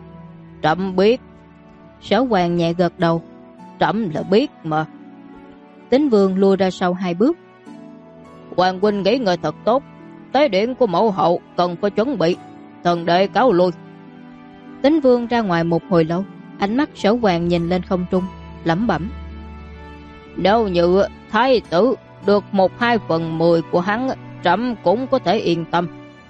Trẫm biết. Sở Hoàng nhẹ gật đầu: Trẫm là biết mà. Tín Vương lùi ra sau 2 bước: Hoàng huynh nghỉ ngơi thật tốt, tế điện của mẫu hậu cần phải chuẩn bị, thần đệ cáo lui. Tín Vương ra ngoài một hồi lâu, ánh mắt Sở Hoàng nhìn lên không trung, lẩm bẩm: Nếu như thái tử được 1/2/10 của hắn, trẫm cũng có thể yên tâm.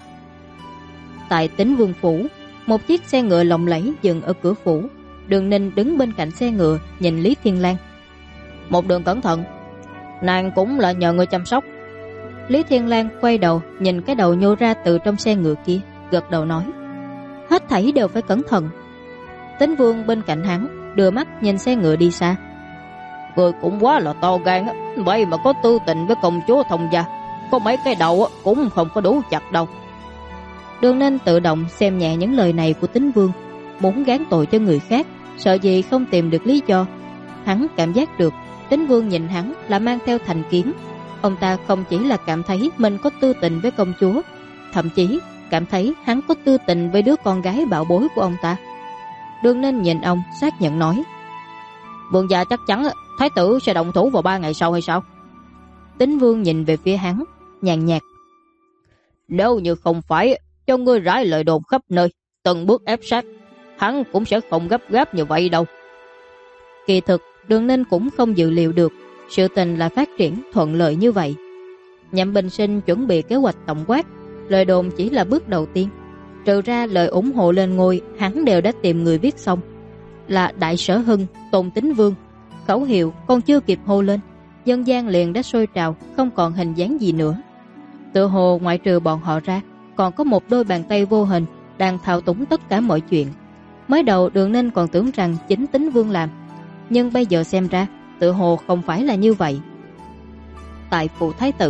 Tại Tín Vương phủ, một chiếc xe ngựa lộng lẫy dừng ở cửa phủ. Đường Ninh đứng bên cạnh xe ngựa nhìn Lý Thiên Lang: Một đường cẩn thận, nàng cũng là nhờ người chăm sóc. Lý Thiên Lang quay đầu nhìn cái đầu nhô ra từ trong xe ngựa kia, gật đầu nói: Hết thảy đều phải cẩn thận. Tín Vương bên cạnh hắn đưa mắt nhìn xe ngựa đi xa: Người cũng quá là to gan, vậy mà có tư tình với công chúa Thông gia, có mấy cái đầu cũng không có đủ chặt đâu. Đường Ninh tự động xem nhẹ những lời này của Tín Vương, muốn gán tội cho người khác, sợ gì không tìm được lý do. Hắn cảm giác được Tín Vương nhìn hắn là mang theo thành kiến. Ông ta không chỉ là cảm thấy mình có tư tình với công chúa, thậm chí cảm thấy hắn có tư tình với đứa con gái bảo bối của ông ta. Đường Ninh nhìn ông xác nhận nói: Vương gia chắc chắn thái tử sẽ động thủ vào 3 ngày sau hay sao? Tín Vương nhìn về phía hắn, nhàn nhạt: Nếu như không phải cho ngươi rải lời đồn khắp nơi, từng bước ép sát, hắn cũng sẽ không gấp gáp như vậy đâu. Kỳ thực Đường Ninh cũng không dự liệu được sự tình là phát triển thuận lợi như vậy. Nhậm Bình Sinh chuẩn bị kế hoạch tổng quát, lời đồn chỉ là bước đầu tiên. Trừ ra lời ủng hộ lên ngôi, hắn đều đã tìm người viết xong, là Đại Sở Hưng, Tôn Tín Vương. Khẩu hiệu còn chưa kịp hô lên, dân gian liền đã sôi trào, không còn hình dáng gì nữa. Tự hồ ngoại trừ bọn họ ra, còn có một đôi bàn tay vô hình đang thao túng tất cả mọi chuyện. Mới đầu Đường Ninh còn tưởng rằng chính Tín Vương làm, nhưng bây giờ xem ra tự hồ không phải là như vậy. Tại phủ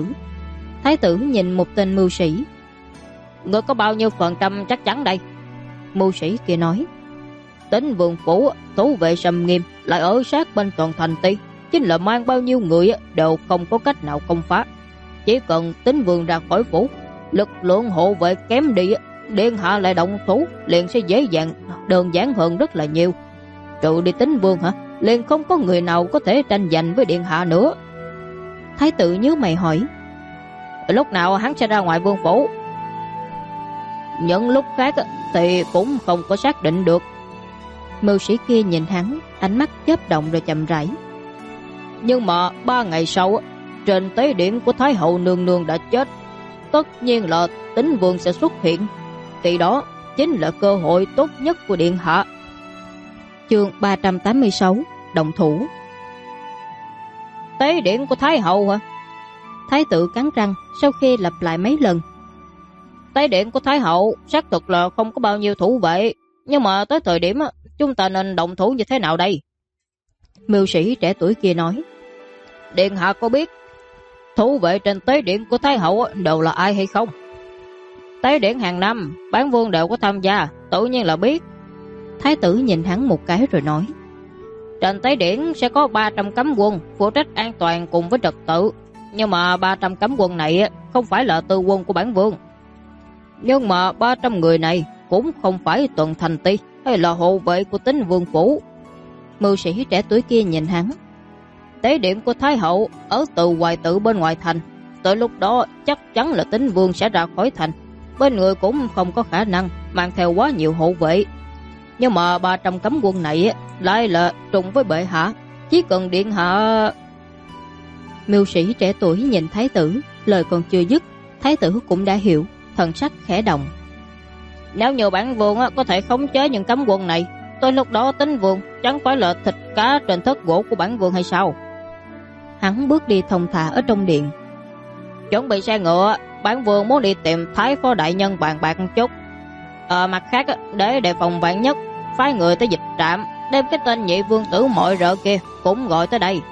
Thái tử nhìn một tên mưu sĩ: Ngươi có bao nhiêu phần trăm chắc chắn đây? Mưu sĩ kia nói: Tín Vương phủ thủ vệ sầm nghiêm, lại ở sát bên toàn thành ti, chính là mang bao nhiêu người đều không có cách nào công phá. Chỉ cần Tín Vương ra khỏi phủ, lực lượng hộ vệ kém đi, điện hạ lại động thủ liền sẽ dễ dàng, đơn giản hơn rất là nhiều. Trừ đi Tín Vương liền không có người nào có thể tranh giành với điện hạ nữa. Thái tử nhíu mày hỏi: Lúc nào hắn sẽ ra ngoài vương phủ? Những lúc khác thì cũng không có xác định được. Mưu sĩ kia nhìn hắn, ánh mắt chớp động rồi chậm rãi. Nhưng mà 3 ngày sau, trên tế điện của Thái hậu nương nương đã chết. Tất nhiên là Tín Vương sẽ xuất hiện. Khi đó chính là cơ hội tốt nhất của điện hạ. Chương 386 động thủ. Tế điện của Thái hậu hả? Thái tử cắn răng sau khi lặp lại mấy lần. Tế điện của Thái hậu xác thực là không có bao nhiêu thủ vệ, nhưng mà tới thời điểm chúng ta nên động thủ như thế nào đây? Mưu sĩ trẻ tuổi kia nói. Điện hạ có biết thủ vệ trên tế điện của Thái hậu đều là ai hay không? Tế điện hàng năm Bản Vương đều có tham gia, tự nhiên là biết. Thái tử nhìn hắn một cái rồi nói. Trên tế điện sẽ có 300 cấm quân phụ trách an toàn cùng với trật tự, nhưng mà 300 cấm quân này không phải là tư quân của Bản Vương. Nhưng mà 300 người này cũng không phải tuần thành ti hay là hộ vệ của Tín Vương phủ. Mưu sĩ trẻ tuổi kia nhìn hắn. Tế điện của Thái hậu ở từ Hoài Tự bên ngoài thành, tới lúc đó chắc chắn là Tín Vương sẽ ra khỏi thành, bên người cũng không có khả năng mang theo quá nhiều hộ vệ. Nhưng mà 300 cấm quân này lại là trùng với bệ hạ, chỉ cần điện hạ... Mưu sĩ trẻ tuổi nhìn thái tử, lời còn chưa dứt, thái tử cũng đã hiểu, thần sắc khẽ động. Nếu như Bản Vương có thể khống chế những cấm quân này, tới lúc đó Tín Vương chẳng phải là thịt cá trên thớt gỗ của Bản Vương hay sao? Hắn bước đi thong thả ở trong điện. Chuẩn bị xe ngựa, Bản Vương muốn đi tìm Thái phó đại nhân bàn bạc một chút. Mặt khác để đề phòng vạn nhất, phái người tới Dịch Trạm đem cái tên nhị vương tử mọi rợ kia cũng gọi tới đây.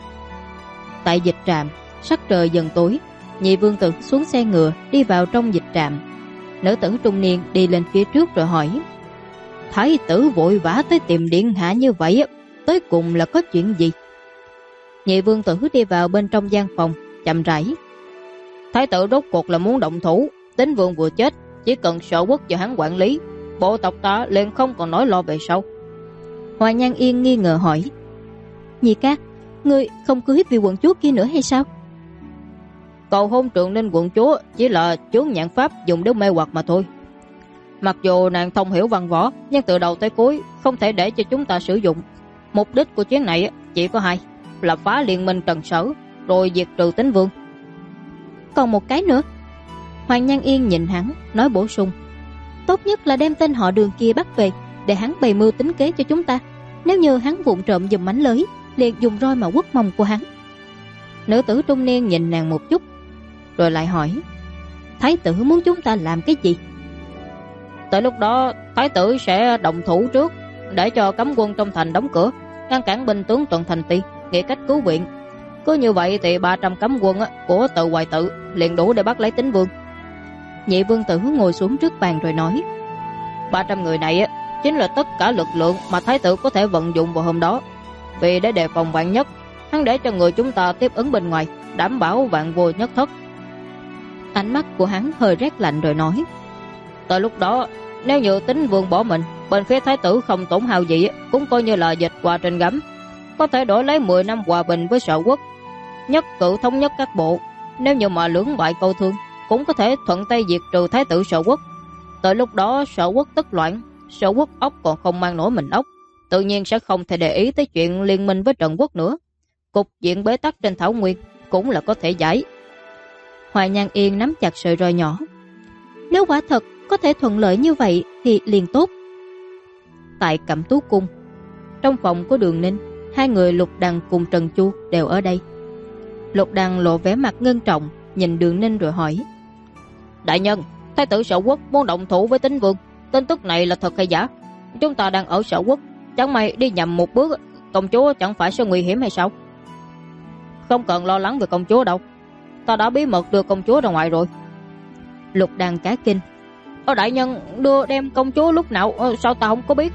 Tại Dịch Trạm, sắc trời dần tối, nhị vương tử xuống xe ngựa đi vào trong Dịch Trạm. Nữ tử trung niên đi lên phía trước rồi hỏi. Thái tử vội vã tới tìm điện hạ như vậy, tới cùng là có chuyện gì? Nhị vương tử đi vào bên trong gian phòng, chậm rãi. Thái tử rốt cuộc là muốn động thủ, Tín Vương vừa chết, chỉ cần Sở Quốc do hắn quản lý, bộ tộc ta liền không còn nỗi lo về sau. Hoa Nhan Yên nghi ngờ hỏi. Nhị ca, ngươi không cưới vị quận chúa kia nữa hay sao? Cầu hôn Trường Ninh quận chúa chỉ là chướng nhãn pháp dùng để mê hoặc mà thôi. Mặc dù nàng thông hiểu văn võ, nhưng từ đầu tới cuối không thể để cho chúng ta sử dụng. Mục đích của chuyến này chỉ có hai, là phá liên minh Trần Sở, rồi diệt trừ Tín Vương. Còn một cái nữa. Hoàng Nhan Yên nhìn hắn, nói bổ sung. Tốt nhất là đem tên họ Đường kia bắt về, để hắn bày mưu tính kế cho chúng ta. Nếu như hắn vụng trộm dùng mánh lưới, liền dùng roi mà quất mông của hắn. Nữ tử trung niên nhìn nàng một chút, rồi lại hỏi. Thái tử muốn chúng ta làm cái gì? Tới lúc đó Thái tử sẽ động thủ trước, để cho cấm quân trong thành đóng cửa, ngăn cản binh tướng tuần thành ti nghĩ cách cứu viện. Cứ như vậy thì 300 cấm quân của Tự Hoài Tự liền đủ để bắt lấy Tín Vương. Nhị vương tử ngồi xuống trước bàn rồi nói. 300 người này chính là tất cả lực lượng mà Thái tử có thể vận dụng vào hôm đó. Vì để đề phòng vạn nhất, hắn để cho người chúng ta tiếp ứng bên ngoài, đảm bảo vạn vô nhất thất. Ánh mắt của hắn hơi rét lạnh rồi nói. Tới lúc đó, nếu như Tín Vương bỏ mình, bên phía Thái tử không tổn hao gì, cũng coi như là dịch qua trên gấm, có thể đổi lấy 10 năm hòa bình với Sở Quốc, nhất cử thống nhất các bộ. Nếu như mà lưỡng bại câu thương, cũng có thể thuận tay diệt trừ Thái tử Sở Quốc. Tới lúc đó Sở Quốc tức loạn, Sở Quốc ốc còn không mang nổi mình ốc, tự nhiên sẽ không thể để ý tới chuyện liên minh với Trần Quốc nữa. Cục diện bế tắc trên thảo nguyên cũng là có thể giải. Hoài Nhan Yên nắm chặt sợi roi nhỏ. Nếu quả thật có thể thuận lợi như vậy thì liền tốt. Tại Cẩm Tú Cung, trong phòng của Đường Ninh, hai người Lục Đằng cùng Trần Chu đều ở đây. Lục Đằng lộ vẻ mặt ngưng trọng, nhìn Đường Ninh rồi hỏi. Đại nhân, Thái tử Sở Quốc muốn động thủ với Tín Vương, tin tức này là thật hay giả? Chúng ta đang ở Sở Quốc, chẳng may đi nhầm một bước, công chúa chẳng phải sẽ nguy hiểm hay sao? Không cần lo lắng về công chúa đâu, ta đã bí mật đưa công chúa ra ngoài rồi. Lục Đằng cả kinh. Đại nhân đưa đem công chúa lúc nào, sao ta không có biết?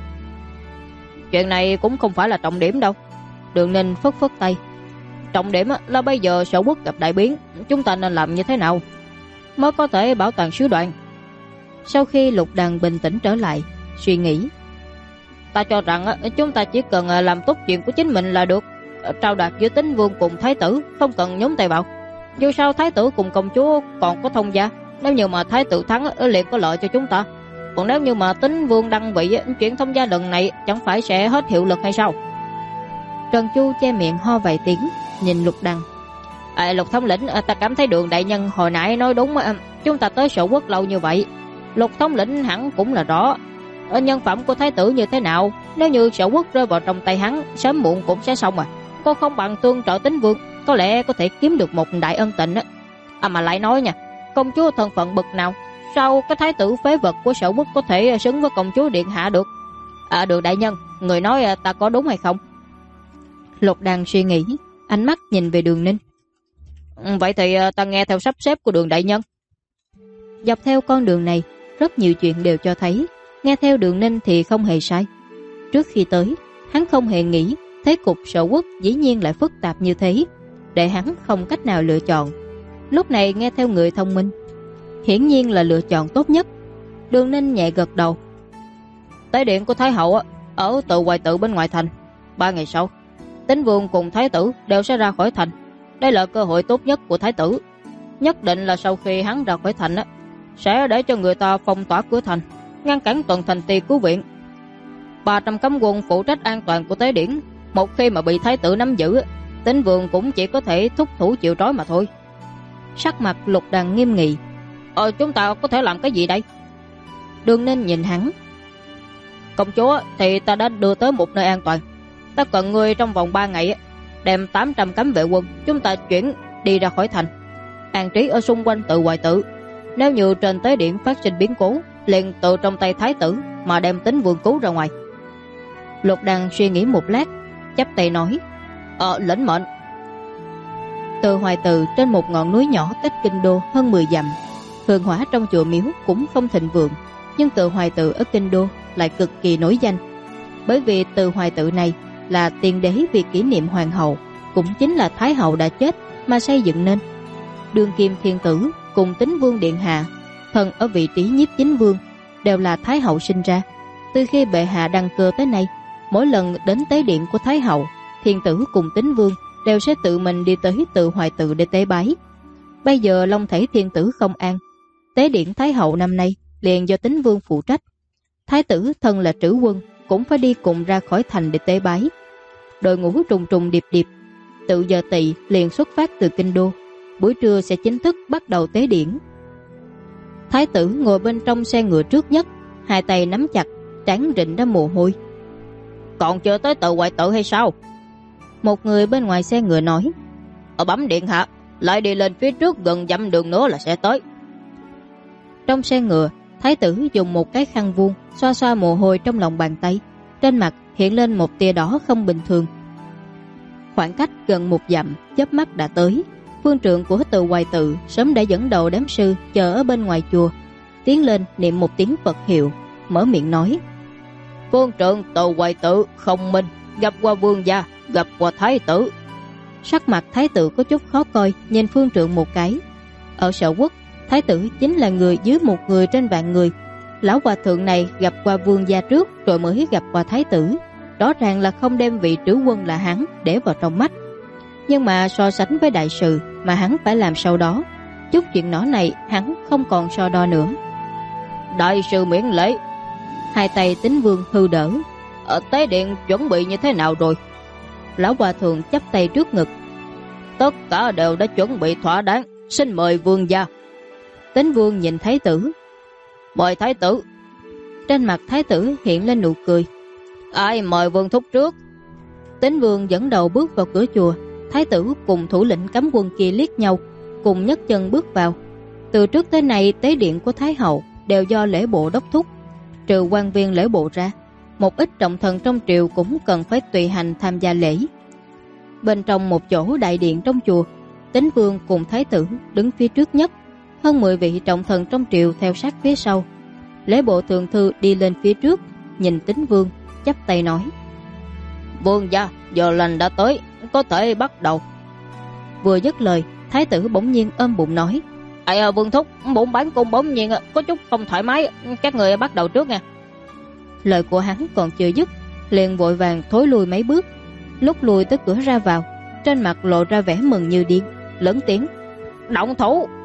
Chuyện này cũng không phải là trọng điểm đâu. Đường Ninh phất phất tay. Trọng điểm là bây giờ Sở Quốc gặp đại biến, chúng ta nên làm như thế nào mới có thể bảo toàn sứ đoàn? Sau khi Lục Đằng bình tĩnh trở lại, suy nghĩ. Ta cho rằng chúng ta chỉ cần làm tốt chuyện của chính mình là được. Trao đoạt giữa Tín Vương cùng Thái tử không cần nhúng tay vào. Dù sao Thái tử cùng công chúa còn có thông gia, Nếu như mà thái tử thắng liền có lợi cho chúng ta. Còn nếu như mà Tín Vương đăng vị, chuyện thông gia lần này chẳng phải sẽ hết hiệu lực hay sao? Trần Chu che miệng ho vài tiếng, nhìn Lục Đằng. Lục thống lĩnh, ta cảm thấy Đường đại nhân hồi nãy nói đúng. Chúng ta tới Sở Quốc lâu như vậy, Lục thống lĩnh hẳn cũng là rõ nhân phẩm của thái tử như thế nào. Nếu như Sở Quốc rơi vào trong tay hắn, sớm muộn cũng sẽ xong. Cô không bằng tương trợ Tín Vương, có lẽ có thể kiếm được một đại ân tình. Mà lại nói nha, công chúa thân phận bậc nào, sao cái thái tử phế vật của Sở Quốc có thể xứng với công chúa điện hạ được? Đường đại nhân, người nói ta có đúng hay không? Lục Đằng suy nghĩ, ánh mắt nhìn về Đường Ninh. Vậy thì ta nghe theo sắp xếp của Đường đại nhân. Dọc theo con đường này, rất nhiều chuyện đều cho thấy nghe theo Đường Ninh thì không hề sai. Trước khi tới, hắn không hề nghĩ thế cục Sở Quốc dĩ nhiên lại phức tạp như thế, để hắn không cách nào lựa chọn. Lúc này nghe theo người thông minh hiển nhiên là lựa chọn tốt nhất. Đường Ninh nhẹ gật đầu. Tế điện của Thái hậu ở tự Hoài Tự bên ngoài thành. 3 ngày sau, Tín Vương cùng Thái tử đều sẽ ra khỏi thành. Đây là cơ hội tốt nhất của Thái tử. Nhất định là sau khi hắn ra khỏi thành sẽ để cho người ta phong tỏa cửa thành, ngăn cản toàn thành ti cứu viện. 300 cấm quân phụ trách an toàn của tế điển. Một khi mà bị Thái tử nắm giữ, Tín Vương cũng chỉ có thể thúc thủ chịu trói mà thôi. Sắc mặt Lục Đằng nghiêm nghị. Chúng ta có thể làm cái gì đây? Đường Ninh nhìn hắn. Công chúa thì ta đã đưa tới một nơi an toàn. Ta cần ngươi trong vòng 3 ngày đem 800 cấm vệ quân chúng ta chuyển đi ra khỏi thành, an trí ở xung quanh tự Hoài Tự. Nếu như trên tế điện phát sinh biến cố, liền từ trong tay thái tử mà đem Tín Vương cứu ra ngoài. Lục Đằng suy nghĩ một lát, chắp tay nói: lĩnh mệnh. Tự Hoài Tự trên một ngọn núi nhỏ cách kinh đô hơn 10 dặm. Hương hỏa trong chùa miếu cũng không thịnh vượng, nhưng Tự Hoài Tự ở kinh đô lại cực kỳ nổi danh. Bởi vì Tự Hoài Tự này là tiền đế vì kỷ niệm hoàng hậu, cũng chính là thái hậu đã chết mà xây dựng nên. Đương kim thiên tử cùng Tín Vương điện hạ, thần ở vị trí nhiếp chính vương, đều là thái hậu sinh ra. Từ khi bệ hạ đăng cơ tới nay, mỗi lần đến tế điện của thái hậu, thiên tử cùng Tín Vương đều sẽ tự mình đi tới Tự Hoài Tự để tế bái. Bây giờ long thể thiên tử không an, tế điện thái hậu năm nay liền do Tín Vương phụ trách. Thái tử thân là trữ quân cũng phải đi cùng ra khỏi thành để tế bái. Đội ngũ trùng trùng điệp điệp, tự giờ Tỵ liền xuất phát từ kinh đô, buổi trưa sẽ chính thức bắt đầu tế điển. Thái tử ngồi bên trong xe ngựa trước nhất, hai tay nắm chặt, trán rịn ra mồ hôi. Còn chưa tới Tự Hoài Tự hay sao? Một người bên ngoài xe ngựa nói: Bẩm điện hạ, lại đi lên phía trước gần dặm đường nữa là sẽ tới. Trong xe ngựa, thái tử dùng một cái khăn vuông xoa xoa mồ hôi trong lòng bàn tay, trên mặt hiện lên một tia đỏ không bình thường. Khoảng cách gần 1 dặm, chớp mắt đã tới. Phương trượng của Tự Hoài Tự sớm đã dẫn đầu đám sư chờ ở bên ngoài chùa, tiến lên niệm một tiếng Phật hiệu, mở miệng nói: Phương trượng Tự Hoài Tự không minh, gặp qua vương gia, gặp qua thái tử. Sắc mặt thái tử có chút khó coi, nhìn phương trượng một cái. Ở Sở Quốc, thái tử chính là người dưới một người trên vạn người. Lão hòa thượng này gặp qua vương gia trước rồi mới gặp qua thái tử, rõ ràng là không đem vị trữ quân là hắn để vào trong mắt. Nhưng mà so sánh với đại sự mà hắn phải làm sau đó, chút chuyện nhỏ này hắn không còn so đo nữa. Đại sự miễn lễ. Hai tay Tín Vương hư đỡ. Ở tế điện chuẩn bị như thế nào rồi? Lão hòa thượng chắp tay trước ngực. Tất cả đều đã chuẩn bị thỏa đáng, xin mời vương gia. Tín Vương nhìn thái tử. Mời thái tử. Trên mặt thái tử hiện lên nụ cười. Ai mời vương thúc trước? Tín Vương dẫn đầu bước vào cửa chùa. Thái tử cùng thủ lĩnh cấm quân kia liếc nhau, cùng nhấc chân bước vào. Từ trước tới nay, tế điện của thái hậu đều do lễ bộ đốc thúc. Trừ quan viên lễ bộ ra, một ít trọng thần trong triều cũng cần phải tùy hành tham gia lễ. Bên trong một chỗ đại điện trong chùa, Tín Vương cùng thái tử đứng phía trước nhất, hơn 10 vị trọng thần trong triều theo sát phía sau. Lễ bộ thượng thư đi lên phía trước, nhìn Tín Vương, chắp tay nói: Vương gia, giờ lành đã tới, có thể bắt đầu. Vừa dứt lời, thái tử bỗng nhiên ôm bụng nói: Vương thúc, bụng bán cung bỗng nhiên có chút không thoải mái, các người bắt đầu trước nha. Lời của hắn còn chưa dứt, liền vội vàng thối lui mấy bước. Lúc lùi tới cửa ra vào, trên mặt lộ ra vẻ mừng như điên, lớn tiếng: Động thủ!